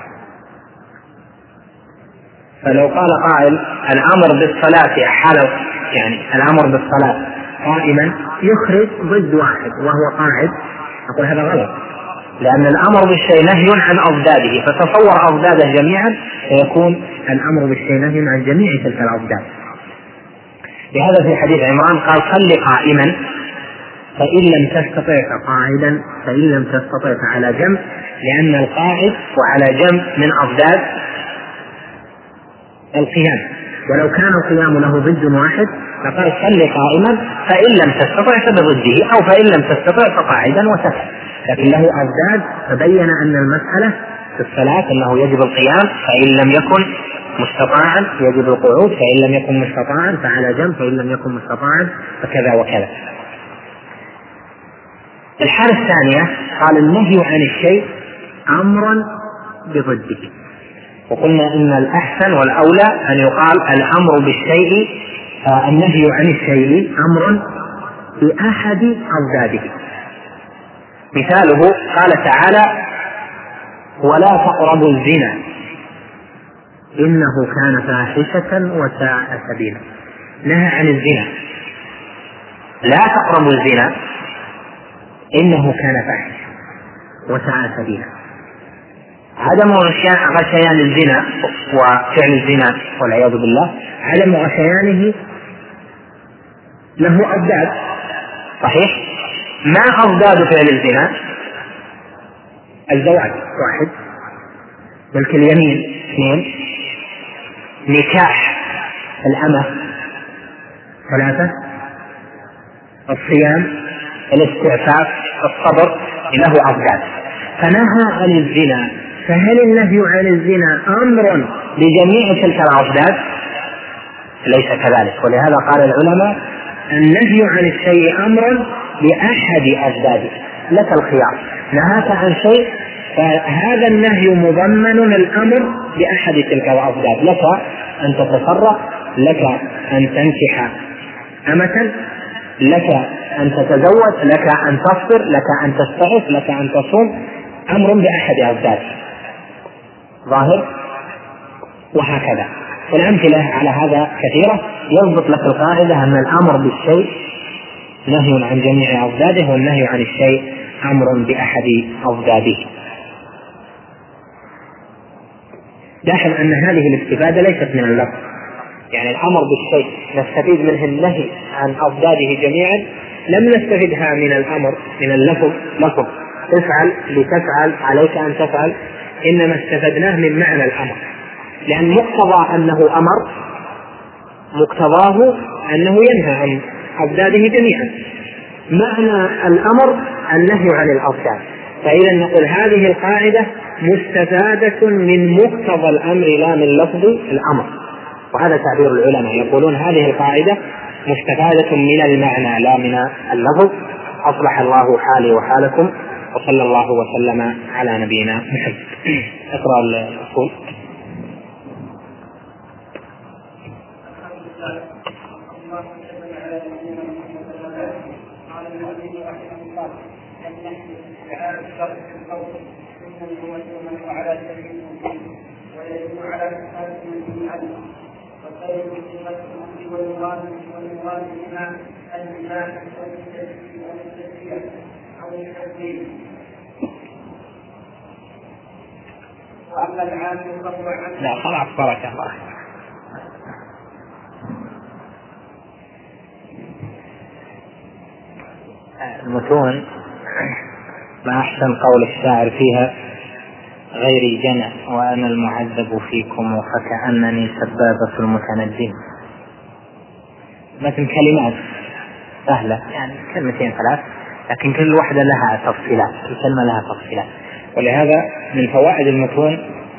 فلو قال قائل الأمر بالصلاة يعني الأمر بالصلاة قائما يخرج ضد واحد وهو قاعد، أقول هذا غلط، لأن الأمر بالشيء نهي عن أضداده، فتصور أضداده جميعا فيكون الأمر بالشيء نهي عن جميع تلك الأضداد. لهذا في حديث عمران قال صل قائما فإن لم تستطع فقاعدا فإن لم تستطع فعلى جنب، لأن القاعد وعلى جنب من أضداد القيام، ولو كان القيام له ضد واحد فقال صل قائما فإن لم تستطع فبضده، أو فإن لم تستطع فقاعدا وسكت، لكن له أضداد. فبين أن المسألة في الصلاة أنه يجب القيام، فإن لم يكن مستطاعا يجب القعود، فإن لم يكن مستطاعا فعلى جنب، فإن لم يكن مستطاعا فكذا وكذا. الحالة الثانية قال النهي عن الشيء أمرا بضده، وقلنا إن الأحسن والأولى أن يقال الأمر بالشيء النهي عن الشيء أمر بأحد أضداده. مثاله قال تعالى ولا تقربوا الزنا إنه كان فاحشة وساء سبيلا، نهى عن الزنا. لا تقربوا الزنا إنه كان فاحشة وساء سبيلا، عدم غشيان الزنا وفعل الزنا والعياذ بالله، عدم غشيانه له أضداد صحيح. ما أضداد فعل الزنا؟ الزواج واحد، ملك اليمين اثنين، نكاح الأمة ثلاثة، الصيام، الاستعفاف، الصبر، له أضداد. فنهى عن الزنا، فهل النهي عن الزنا أمر لجميع تلك الأضداد؟ ليس كذلك. ولهذا قال العلماء النهي عن الشيء أمر بأحد أضداده، لك الخيار، نهاك عن شيء فهذا النهي مضمن الأمر بأحد تلك الأضداد، لك أن تتصرف، لك أن تنكح أمة، لك أن تتزوج، لك أن تصبر، لك أن تستعف، لك أن تصوم، أمر بأحد أضداده ظاهر. وهكذا والأمثلة على هذا كثيرة. يضبط لك القاعدة أن الأمر بالشيء نهي عن جميع أضداده، والنهي عن الشيء أمر بأحد أضداده. لاحظ أن هذه الاستفادة ليست من اللفظ، يعني الأمر بالشيء نستفيد منه النهي عن أضداده جميعا، لم نستفدها من الأمر من اللفظ، لفظ افعل لتفعل، عليك أن تفعل، إنما استفدناه من معنى الأمر، لأن مقتضى أنه أمر مقتضاه أنه ينهى عن أضداده جميعا. معنى الأمر النهي عن الأضداد، فإذا نقول هذه القاعدة مستفادة من مقتضى الأمر لا من لفظ الأمر، وهذا تعبير العلماء، يقولون هذه القاعدة مستفادة من المعنى لا من اللفظ. أصلح الله حالي وحالكم، وصلى الله وسلم على نبينا محمد. اقرأ الأصول. على سبيل المسلم ويجب على الإنسان من العدل وخير صفة الأمر والمراد بها الإيمان والتزكية أو التسليم. وأما العام فهو عن لا خلاص بارك الله. المتون ما أحسن قول الشاعر فيها غيري جنى وأنا المعذب فيكم فكأنني سبابة المتندين. مثل كلمات سهلة يعني كلمتين ثلاث، لكن كل واحدة لها تفصيلات، كل كلمة لها تفصيلات. ولهذا من فوائد المتون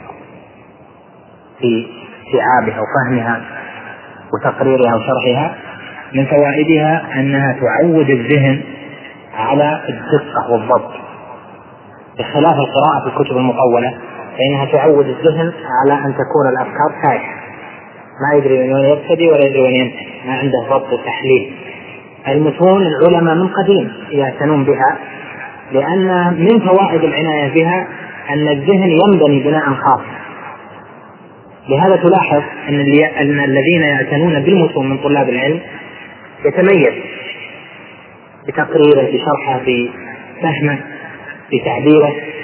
في استيعابها وفهمها وتقريرها وشرحها، من فوائدها أنها تعود الذهن على الدقة والضبط، بخلاف القراءة في الكتب المطولة فإنها تعود الذهن على أن تكون الأفكار سايحة، ما يدري وين يبتدي ولا يدري وين ينتهي، ما عنده ضبط وتحليل. المتون العلماء من قديم يعتنون بها، لأن من فوائد العناية بها أن الذهن ينبني بناء خاص. لهذا تلاحظ أن الذين يعتنون بالمتون من طلاب العلم يتميز بتقريره، بشرحه، بفهمه، بتعبيره،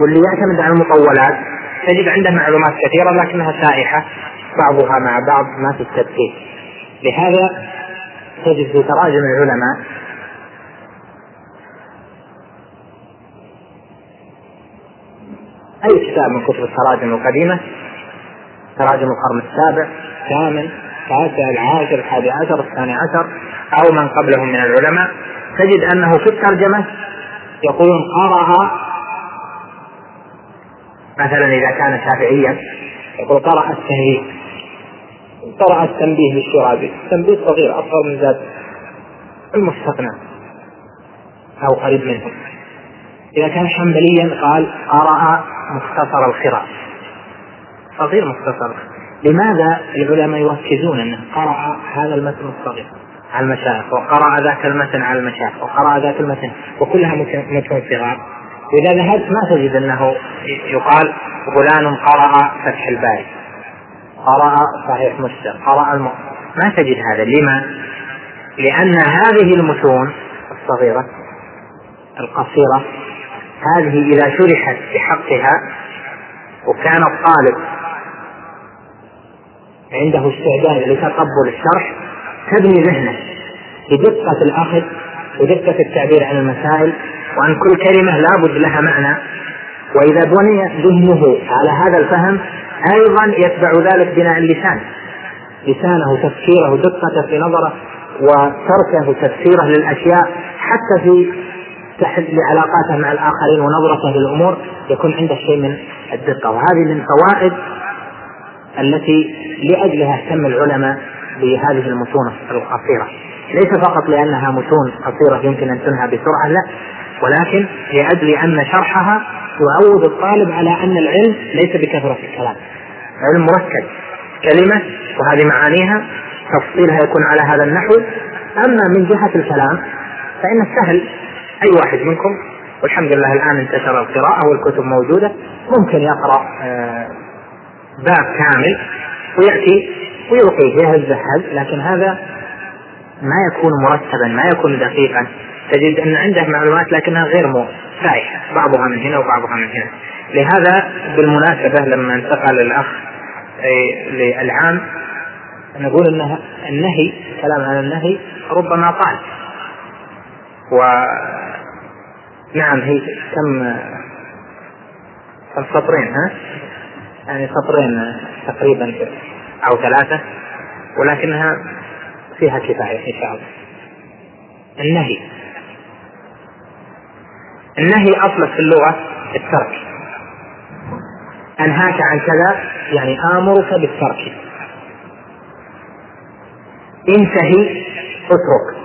واللي يعتمد على المطولات تجد عنده معلومات كثيرة لكنها سائحة بعضها مع بعض ما في التدقيق. لهذا تجد في تراجم العلماء أي كتاب من كتب التراجم القديمة، تراجم القرن السابع، الثامن، التاسع، العاشر، الحادي عشر، الثاني عشر، أو من قبلهم من العلماء، تجد أنه في الترجمة يقولون قرأ مثلا إذا كان شافعيا يقول قرأ التنبيه، قرأ التنبيه للشرابي، تنبيه صغير أصغر من ذات المستقنع أو قريب منه. إذا كان حنبليا قال قرأ مختصر الخراء، صغير مختصر. لماذا العلماء يركزون أنه قرأ هذا المتن الصغير على المشايخ، وقرأ ذاك المتن على المشايخ، وقرأ ذاك المتن، وكلها متن صغار؟ وإذا ذهبت ما تجد أنه يقال فلان قرأ فتح الباري، قرأ صحيح مسلم، قرأ ما تجد هذا. لما؟ لأن هذه المتون الصغيرة القصيرة هذه إذا شرحت بحقها وكان الطالب عنده استعداد لتقبل الشرح تبني ذهنه بدقة الأخذ ودقة التعبير عن المسائل، وأن كل كلمة لابد لها معنى. وإذا بني ذهنه على هذا الفهم أيضا يتبع ذلك بناء اللسان، لسانه تفكيره، دقته في نظره، وتركه تفسيره للأشياء، حتى في لعلاقاته مع الآخرين ونظرته للأمور يكون عنده شيء من الدقة. وهذه من فوائد التي لأجلها اهتم العلماء بهذه المتون القصيرة، ليس فقط لأنها متون قصيرة يمكن أن تنهى بسرعة، لا، ولكن لأجل أن شرحها يعود الطالب على أن العلم ليس بكثرة الكلام، علم مركب، كلمة وهذه معانيها تفصيلها يكون على هذا النحو. أما من جهة الكلام فإن السهل أي واحد منكم، والحمد لله الآن انتشر القراءة والكتب موجودة، ممكن يقرأ باب كامل ويأتي ويلقي فيها الزهد، لكن هذا ما يكون مرتبا، ما يكون دقيقا. تجد أن عنده معلومات لكنها غير سائحة، بعضها من هنا وبعضها من هنا. لهذا بالمناسبة لما انتقل الأخ للعام نقول أنها النهي، الكلام عن النهي ربما طال، ونعم هي كم سطرين، يعني سطرين تقريبا أو 3، ولكنها فيها كفاية إن شاء الله. النهي أصل في اللغة الترك، أنهاك عن كذا يعني آمرك بالترك، انتهي اترك.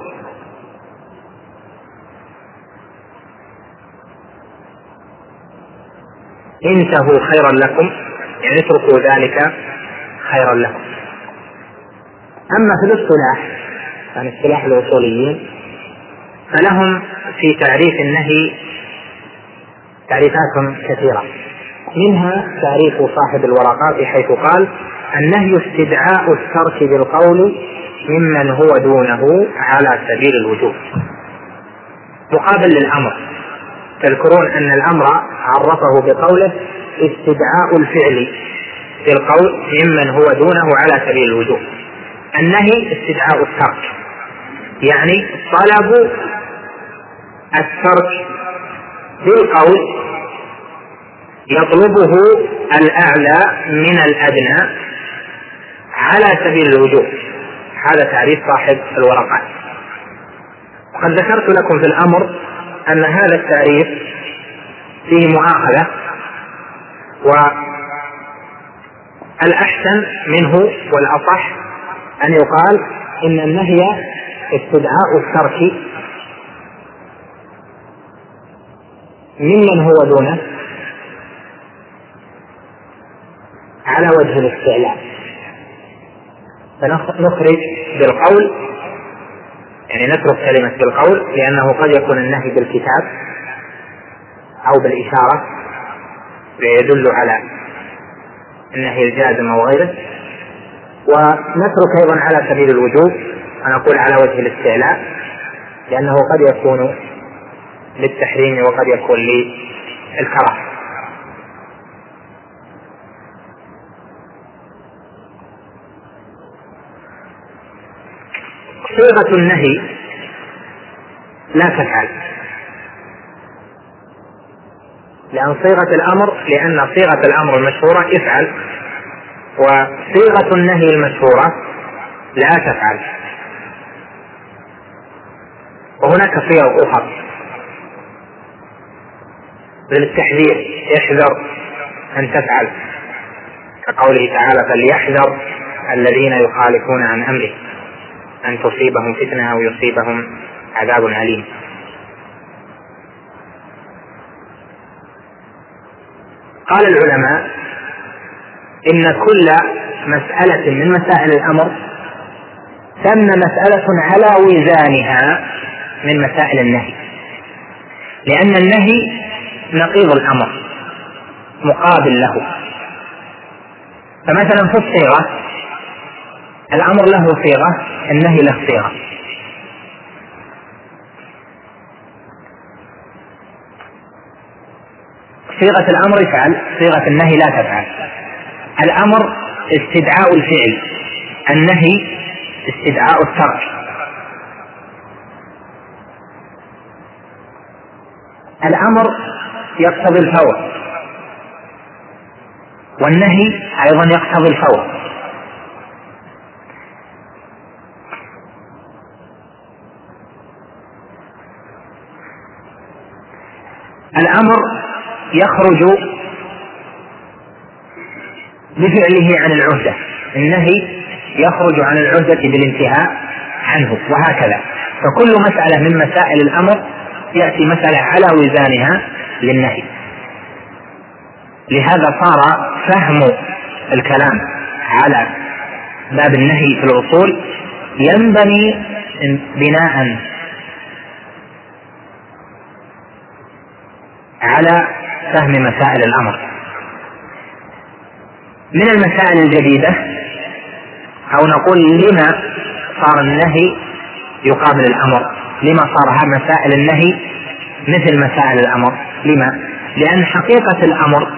انتهوا خيرا لكم يعني اتركوا ذلك خيرا لكم. أما في الاصطلاح يعني اصطلاح الأصوليين فلهم في تعريف النهي تعريفات كثيرة، منها تعريف صاحب الورقات حيث قال النهي استدعاء الترك بالقول ممن هو دونه على سبيل الوجوب، مقابل للأمر. تذكرون أن الأمر عرفه بقوله استدعاء الفعل بالقول ممن هو دونه على سبيل الوجوب. النهي استدعاء الترك، يعني طلب الترك بالقول يطلبه الأعلى من الأدنى على سبيل الوجوب. هذا تعريف صاحب الورقات. وقد ذكرت لكم في الأمر أن هذا التعريف فيه مؤاخذة، والأحسن منه والأصح أن يقال إن النهي استدعاء الترك ممن هو دونه على وجه الاستعلاء، فنخرج بالقول يعني نترك كلمة بالقول، لأنه قد يكون النهي بالكتاب أو بالإشارة يدل على النهي الجازم أو غيره، ونترك أيضا على سبيل الوجوب، أنا أقول على وجه الاستعلاء لأنه قد يكون للتحريم وقد يكون للكراهة. صيغة النهي لا تفعل، لأن صيغة الأمر المشهورة افعل، وصيغة النهي المشهورة لا تفعل. وهناك صيغ أخرى للتحذير، احذر أن تفعل، كقوله تعالى فليحذر الذين يخالفون عن أمره أن تصيبهم فتنة أو يصيبهم عذاب أليم. قال العلماء إن كل مسألة من مسائل الأمر تم مسألة على وزانها من مسائل النهي، لأن النهي نقيض الأمر مقابل له. فمثلا في الصيغة الأمر له صيغة، النهي له صيغة. صيغة الأمر افعل، صيغة النهي لا تفعل. الأمر استدعاء الفعل، النهي استدعاء الترك. الأمر يقتضي الفور، والنهي أيضا يقتضي الفور. الأمر يخرج بفعله عن العهدة، النهي يخرج عن العهدة بالانتهاء عنه، وهكذا. فكل مسألة من مسائل الأمر يأتي مسألة على وزانها للنهي. لهذا صار فهم الكلام على باب النهي في الأصول ينبني بناء على فهم مسائل الأمر. من المسائل الجديدة، أو نقول لما صار النهي يقابل الأمر، لما صار مسائل النهي مثل مسائل الأمر؟ لما؟ لأن حقيقة الأمر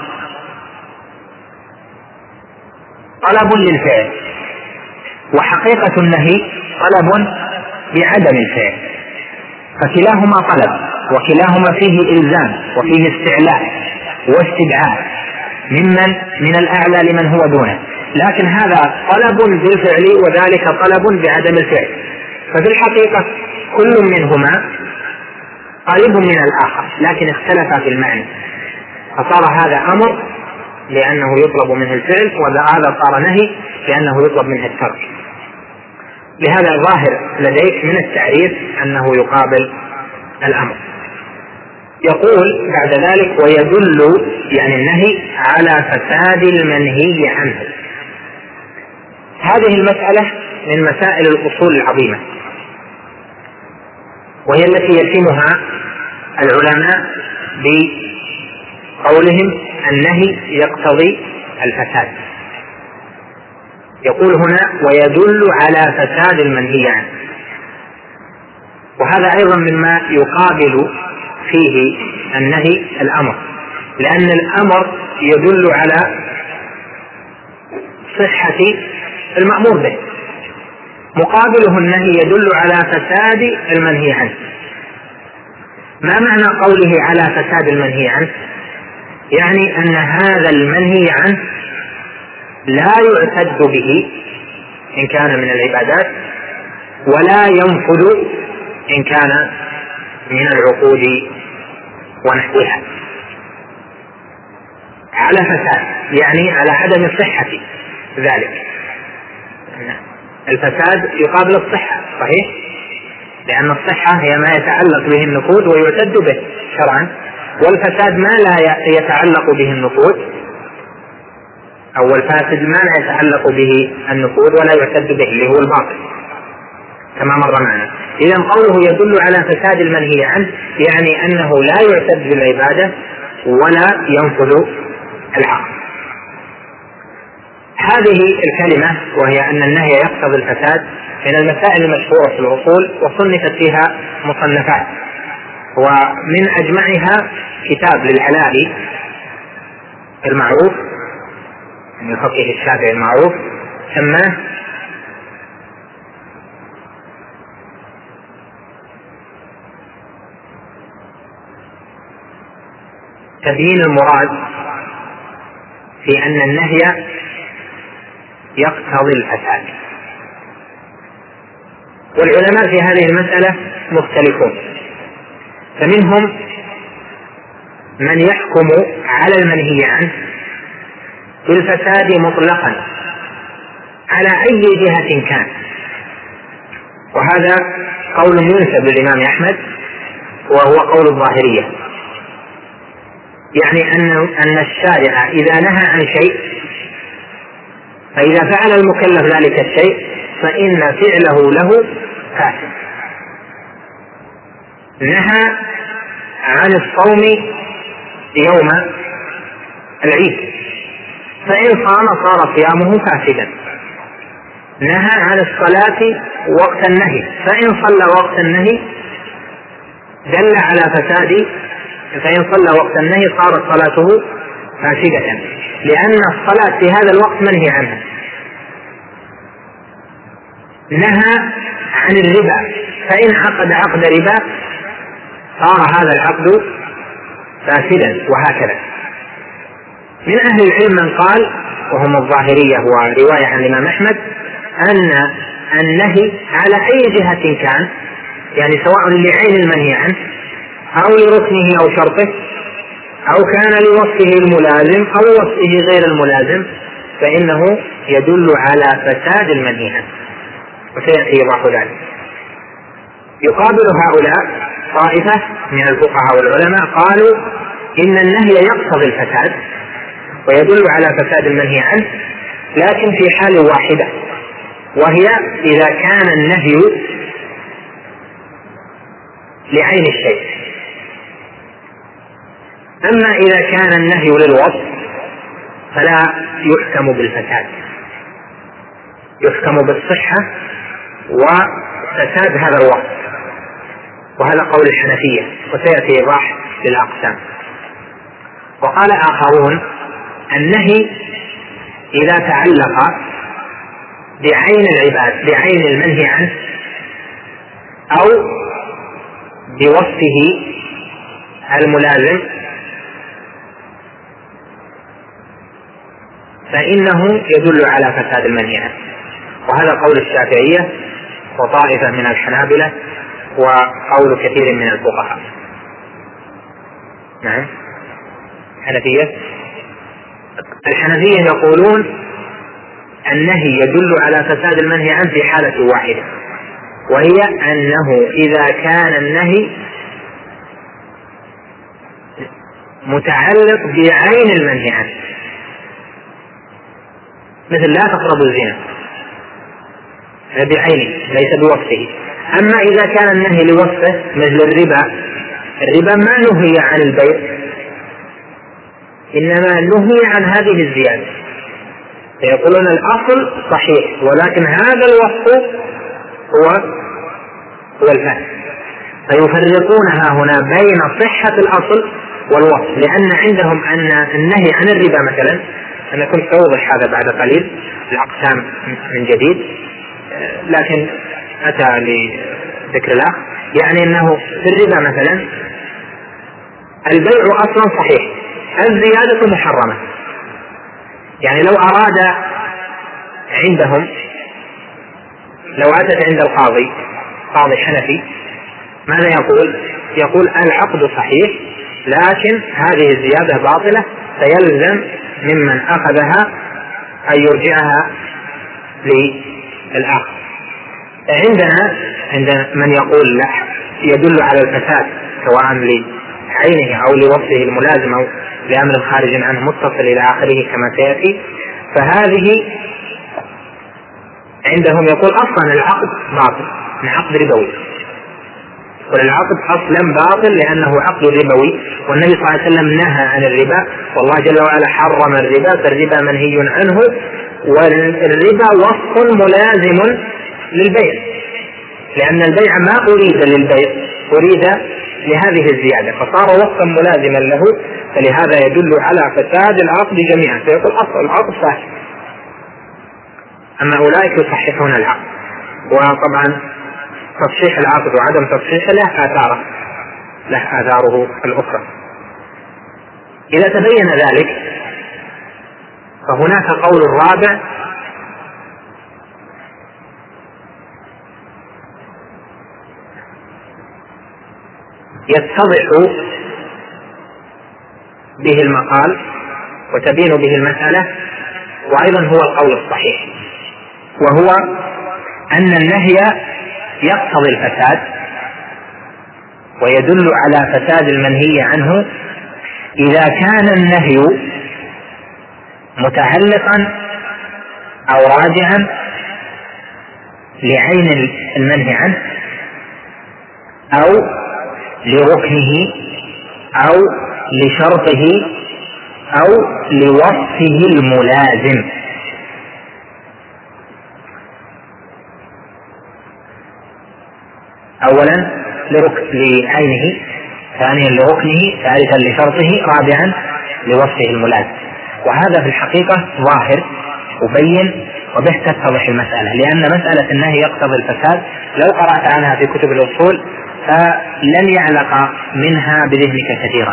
طلب للفعل، وحقيقة النهي طلب بعدم الفعل، فكلاهما طلب، وكلاهما فيه إلزام وفيه استعلاء واستدعاء من الأعلى لمن هو دونه، لكن هذا طلب بالفعل وذلك طلب بعدم الفعل. ففي الحقيقة كل منهما قريب من الآخر لكن اختلفا في المعنى، فصار هذا أمر لأنه يطلب منه الفعل، وهذا صار نهي لأنه يطلب منه الترك. لهذا ظاهر لديك من التعريف أنه يقابل الأمر. يقول بعد ذلك ويدل يعني النهي على فساد المنهي عنه. هذه المسألة من مسائل الأصول العظيمة، وهي التي يتمها العلماء بقولهم النهي يقتضي الفساد. يقول هنا ويدل على فساد المنهي عنه، وهذا أيضا مما يقابل فيه النهي الأمر، لأن الأمر يدل على صحة المأمور به، مقابله النهي يدل على فساد المنهي عنه. ما معنى قوله على فساد المنهي عنه؟ يعني أن هذا المنهي عنه لا يعتد به إن كان من العبادات، ولا ينفذ إن كان من العقود ونحوها. على فساد يعني على عدم صحة ذلك. الفساد يقابل الصحة، صحيح؟ لأن الصحة هي ما يتعلق به النفوذ ويعتد به شرعا، والفساد ما لا يتعلق به النفوذ، أو الفاسد ما لا يتعلق به النفوذ ولا يعتد به اللي هو الباطل كما مر معنا. إذن قوله يدل على فساد المنهي عنه يعني أنه لا يعتد بالعبادة ولا ينفذ العقل. هذه الكلمة وهي أن النهي يقتضي الفساد من المسائل المشهورة في الأصول، وصنفت فيها مصنفات، ومن أجمعها كتاب للعلائي المعروف من الفقيه الشافعي المعروف، سماه تبيين المراد في أن النهي يقتضي الفساد. والعلماء في هذه المسألة مختلفون، فمنهم من يحكم على المنهي عنه بالفساد مطلقا على أي جهة كان، وهذا قول ينسب للإمام أحمد وهو قول الظاهرية، يعني أن الشارع إذا نهى عن شيء فإذا فعل المكلف ذلك الشيء فإن فعله له فاسد. نهى عن الصوم يوم العيد، فإن صام صار صيامه فاسدا. نهى عن الصلاة وقت النهي، فإن صلى وقت النهي دل على فساد، فإن صلى وقت النهي صارت صلاته فاسدة، لأن الصلاة في هذا الوقت منهي عنها. نهى عن الربا، فإن عقد عقد ربا صار هذا العقد فاسدا، وهكذا. من أهل العلم من قال، وهم الظاهرية ورواية عن الإمام أحمد، أن النهي على أي جهة كان، يعني سواء لعين المنهي عنه أو لركنه أو شرطه أو كان لوصفه الملازم أو وصفه غير الملازم، فإنه يدل على فساد المنهي عنه، وسيأتي بعض ذلك. يقابل هؤلاء طائفة من الفقهاء والعلماء قالوا إن النهي يقتضي الفساد ويدل على فساد المنهي عنه، لكن في حال واحدة، وهي إذا كان النهي لعين الشيء. أما إذا كان النهي للوصف فلا يحكم بالفساد، يحكم بالصحة وفساد هذا الوصف، وهذا قول الحنفية، وسيأتي إيضاح للأقسام. وقال آخرون النهي إذا تعلق بعين العباد، بعين المنهي عنه أو بوصفه الملازم، فإنه يدل على فساد المنهي عنه، وهذا قول الشافعية وطائفة من الحنابلة وقول كثير من الفقهاء. نعم. الحنفية يقولون النهي يدل على فساد المنهي عنه في حالة واحدة، وهي أنه إذا كان النهي متعلق بعين المنهي عنه، مثل لا تقربوا الزنا، بعينه ليس بوصفه. أما إذا كان النهي لوصفه مثل الربا ما نهي عن البيع، إنما نهي عن هذه الزيادة، فيقولون الأصل صحيح ولكن هذا الوصف هو الفاسد، فيفرقونها هنا بين صحة الأصل والوصف، لأن عندهم أن النهي عن الربا مثلا، أنا كنت أوضح هذا بعد قليل الأقسام من جديد، لكن أتى لذكر الأخ، يعني أنه في الربا مثلا البيع أصلا صحيح، الزيادة محرمة. يعني لو أراد عندهم، لو أتت عند القاضي، قاضي حنفي، ماذا يقول العقد صحيح لكن هذه الزيادة باطلة، فيلزم ممن أخذها أن يرجعها للآخر. عند من يقول لا، يدل على الفساد سواء لعينه أو لوصفه الملازم أو لأمر خارج عنه متصل إلى آخره كما سيأتي، فهذه عندهم يقول أصلا العقد باطل، من عقد ربوي، والعقد أصلا باطل لأنه عقد ربوي، والنبي صلى الله عليه وسلم نهى عن الربا، والله جل وعلا حرم الربا، فالربا منهي عنه، والربا وصف ملازم للبيع، لأن البيع ما أريد للبيع، أريد لهذه الزيادة، فصار وصفا ملازما له، فلهذا يدل على فساد العقد جميعا، فيقول أصل العقد فاسد. أما أولئك يصححون العقد، وطبعا تصحيح العقد وعدم تصحيحه له آثاره الأخرى. إذا تبين ذلك فهناك قول رابع يتضح به المقال وتبين به المسألة، وأيضا هو القول الصحيح، وهو أن النهي يقتضي الفساد ويدل على فساد المنهي عنه إذا كان النهي متعلقا أو راجعا لعين المنهي عنه أو لركنه أو لشرطه أو لوصفه الملازم. أولا لعينه، ثانيا لركنه، ثالثا لشرطه، رابعا لوصفه الملازم. وهذا في الحقيقة ظاهر وبين وبه تتضح المسألة، لأن مسألة النهي يقتضي الفساد لو قرأت عنها في كتب الأصول فلن يعلق منها بذهنك كثيرا.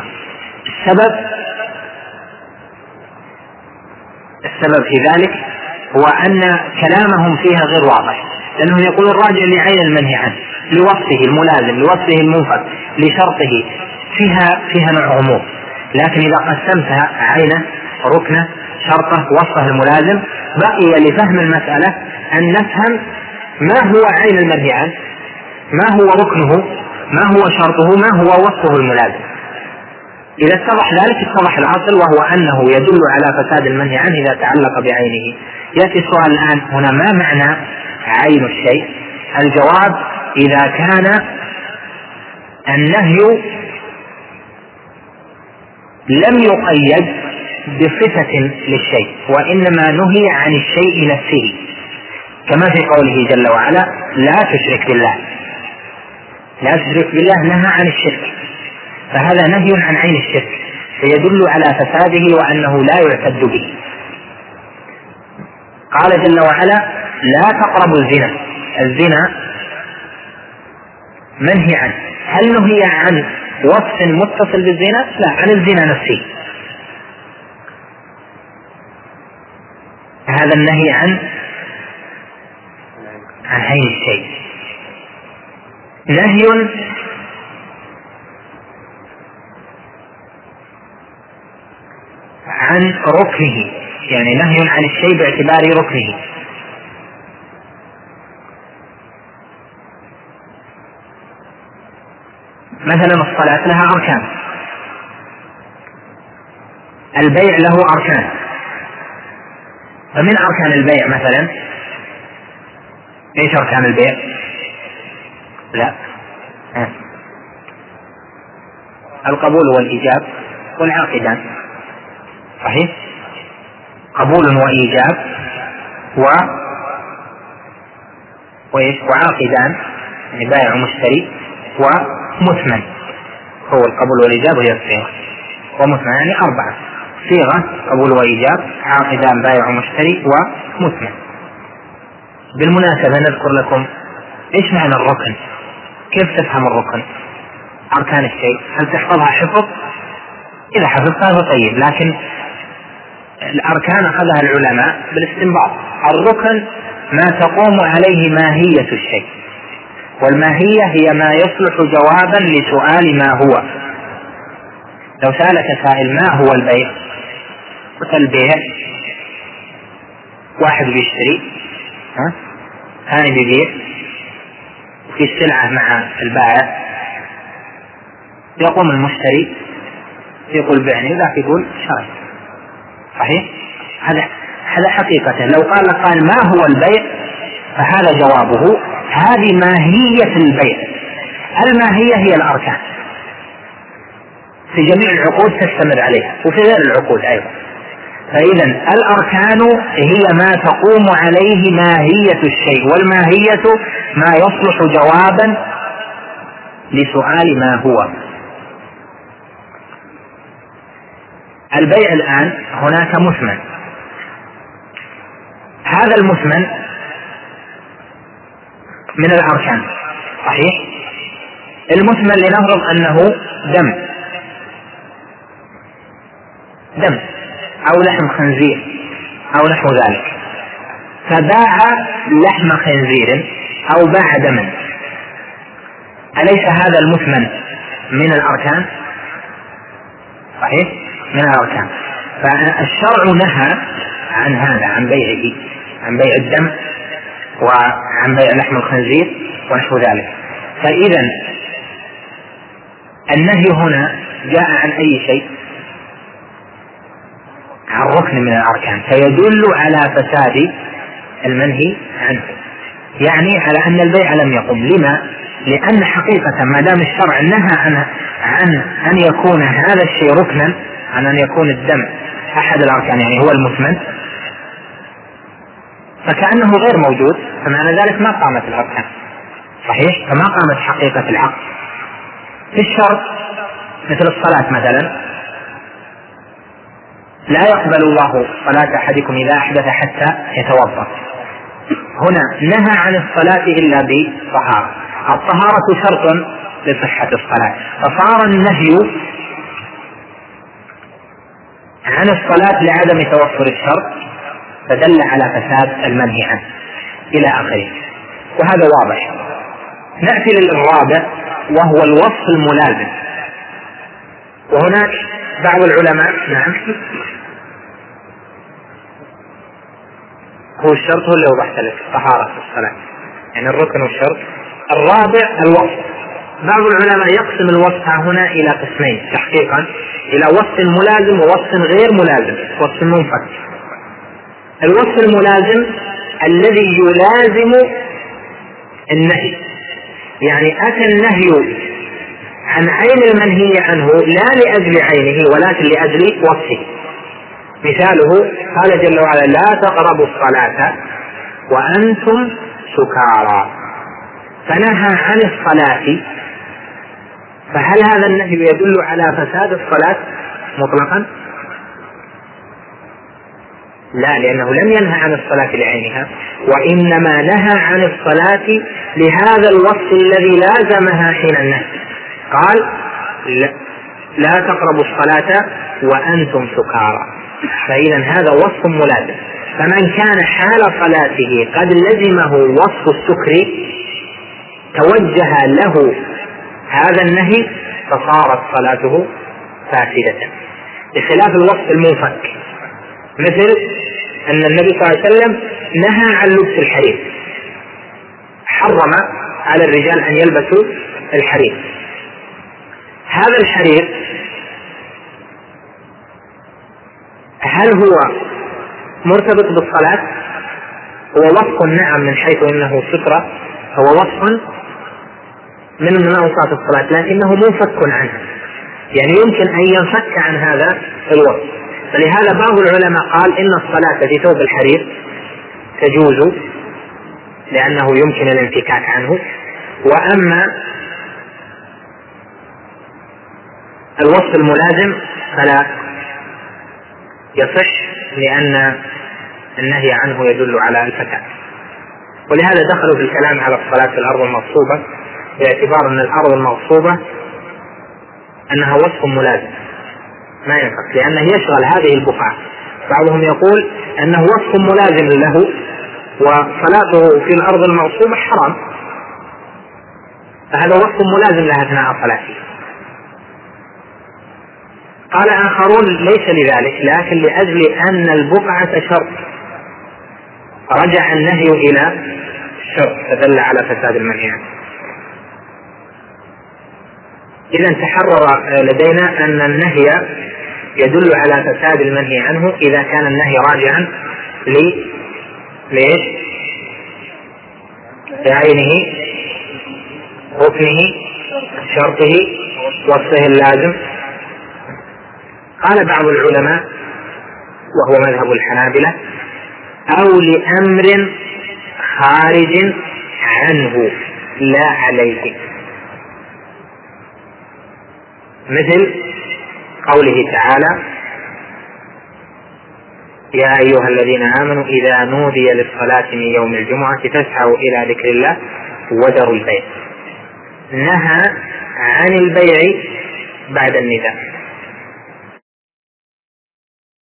السبب في ذلك هو أن كلامهم فيها غير واضح، لأنهم يقولون راجع لعين المنهي عنه، لوصفه الملازم، لوصفه المنفك، لشرطه، فيها نوع عموم. لكن إذا قسمتها عينه، ركنه، شرطه، وصفه الملازم، بقي لفهم المسألة أن نفهم ما هو عين المنهي عنه، ما هو ركنه، ما هو شرطه، ما هو وصفه الملازم. إذا اتضح ذلك اتضح الأصل، وهو أنه يدل على فساد المنهي عنه إذا تعلق بعينه. يأتي السؤال الآن هنا: ما معنى عين الشيء؟ الجواب: إذا كان النهي لم يقيد بصفة للشيء، وإنما نهي عن الشيء نفسه، كما في قوله جل وعلا: لا تشرك بالله. لا تشرك بالله نهى عن الشرك، فهذا نهي عن عين الشرك، فيدل على فساده وأنه لا يعتد به. قال جل وعلا: لا تقربوا الزنا. الزنا منهي عنه. هل نهي عن وصف متصل بالزنا؟ لا، عن الزنا نفسه. هذا النهي عن عين الشيء. نهي عن ركنه، يعني نهي عن الشيء باعتبار ركنه. مثلا الصلاة لها أركان، البيع له أركان، فمن أركان البيع مثلا إيش أركان البيع؟ لا، القبول والإيجاب والعقدان. صحيح؟ قبول وإيجاب وعاقدان، يعني بائع ومشتري، ومثمن. هو القبول والإيجاب وهي الصيغة، ومثمن يعني 4 صيغة: قبول وإيجاب، عاقدان، بائع ومشتري، ومثمن. بالمناسبة نذكر لكم إيش معنى الركن، كيف تفهم الركن، أركان الشيء. هل تحفظها حفظ؟ إذا حفظتها فطيب، لكن الأركان أخذها العلماء بالاستنباط. الركن ما تقوم عليه ماهية الشيء، والماهية هي ما يصلح جوابا لسؤال ما هو. لو سألك سائل: ما هو البيع؟ قلت: البيع واحد بيشتري، ثاني بيبيع، وفي السلعة مع البائع، يقوم المشتري يقول بعني، ذاك يقول شاري. صحيح؟ هذا حقيقة. لو قال ما هو البيع فهذا جوابه. هذه ماهية البيع. الماهية هي الأركان في جميع العقود تستمر عليها، وفي غير العقود أيضا. فإذا الأركان هي ما تقوم عليه ماهية الشيء، والماهية ما يصلح جوابا لسؤال ما هو. البيع الآن هناك مثمن، هذا المثمن من الأركان. صحيح؟ المثمن لنفرض أنه دم، دم أو لحم خنزير أو نحو ذلك، فباع لحم خنزير أو باع دما، أليس هذا المثمن من الأركان؟ صحيح من الأركان. فالشرع نهى عن هذا، عن بيعه، عن بيع الدم وعن بيع لحم الخنزير ونحو ذلك. فإذا النهي هنا جاء عن أي شيء؟ عن ركن من الأركان، فيدل على فساد المنهي عنه، يعني على أن البيع لم يقم. لما؟ لأن حقيقة ما دام الشرع نهى عن أن يكون هذا الشيء ركنا، عن أن يكون الدم أحد الأركان يعني هو المثمن، فكأنه غير موجود، فمعنى ذلك ما قامت الأركان. صحيح؟ فما قامت حقيقة العقد. في الشرط مثل الصلاة مثلا، لا يقبل الله صلاة أحدكم إذا أحدث حتى يتوضأ. هنا نهى عن الصلاة إلا بطهارة، الطهارة شرط لصحة الصلاة، فصار النهي عن الصلاة لعدم توفر الشرط، فدل على فساد المنهي عنه إلى آخره، وهذا واضح. نأتي للرابع وهو الوصف الملازم، وهناك بعض العلماء نعم هو الشرط هو اللي وضحت لك، طهارة الصلاة يعني الركن والشرط. الرابع الوصف. بعض العلماء يقسم الوصف هنا إلى قسمين تحقيقا، إلى وصف ملازم ووصف غير ملازم، وصف منفك. الوصف الملازم الذي يلازم النهي، يعني أتى النهي عن عين المنهي عنه لا لأجل عينه ولكن لأجل وصفه. مثاله قال جل وعلا: لا تقربوا الصلاة وأنتم سكارى، فنهى عن الصلاة، فهل هذا النهي يدل على فساد الصلاة مطلقا؟ لا، لأنه لم ينهى عن الصلاة لعينها، وإنما نهى عن الصلاة لهذا الوصف الذي لازمها حين النهي. قال: لا تقربوا الصلاة وأنتم سكارى، فإذا هذا وصف ملازم. فمن كان حال صلاته قد لزمه وصف السكر توجه له هذا النهي فصارت صلاته فاسدة، بخلاف الوصف المنفك، مثل أن النبي صلى الله عليه وسلم نهى عن لبس الحرير، حرم على الرجال أن يلبسوا الحرير. هذا الحرير هل هو مرتبط بالصلاة؟ هو وصف نعم من حيث إنه سترة، هو وصف من أوصاف الصلاة، لكنه منفك عنها، يعني يمكن أن ينفك عن هذا الوصف. فلهذا بعض العلماء قال إن الصلاة في ثوب الحرير تجوز لأنه يمكن الانفكاك عنه، وأما الوصف الملازم فلا يصح لأن النهي عنه يدل على الفساد. ولهذا دخلوا في الكلام على الصلاة في الأرض المغصوبة، باعتبار أن الأرض المغصوبة أنها وصف ملازم ما ينفك، لأنه يشغل هذه البقعة. بعضهم يقول أنه وصف ملازم له وصلاته في الأرض المغصوبة حرام، فهذا وصف ملازم لها أثناء صلاته. قال آخرون ليس لذلك، لكن لأجل أن البقعة شرط رجع النهي إلى الشرط فدل على فساد المنهي عنه. إذا تحرر لدينا أن النهي يدل على فساد المنهي عنه إذا كان النهي راجعا لعينه، ركنه، شرطه، وصفه اللازم. قال بعض العلماء وهو مذهب الحنابلة: أو لأمر خارج عنه لا عليه، مثل قوله تعالى: يا أيها الذين آمنوا إذا نودي للصلاة من يوم الجمعة فاسعوا إلى ذكر الله وذروا البيع. نهى عن البيع بعد النداء،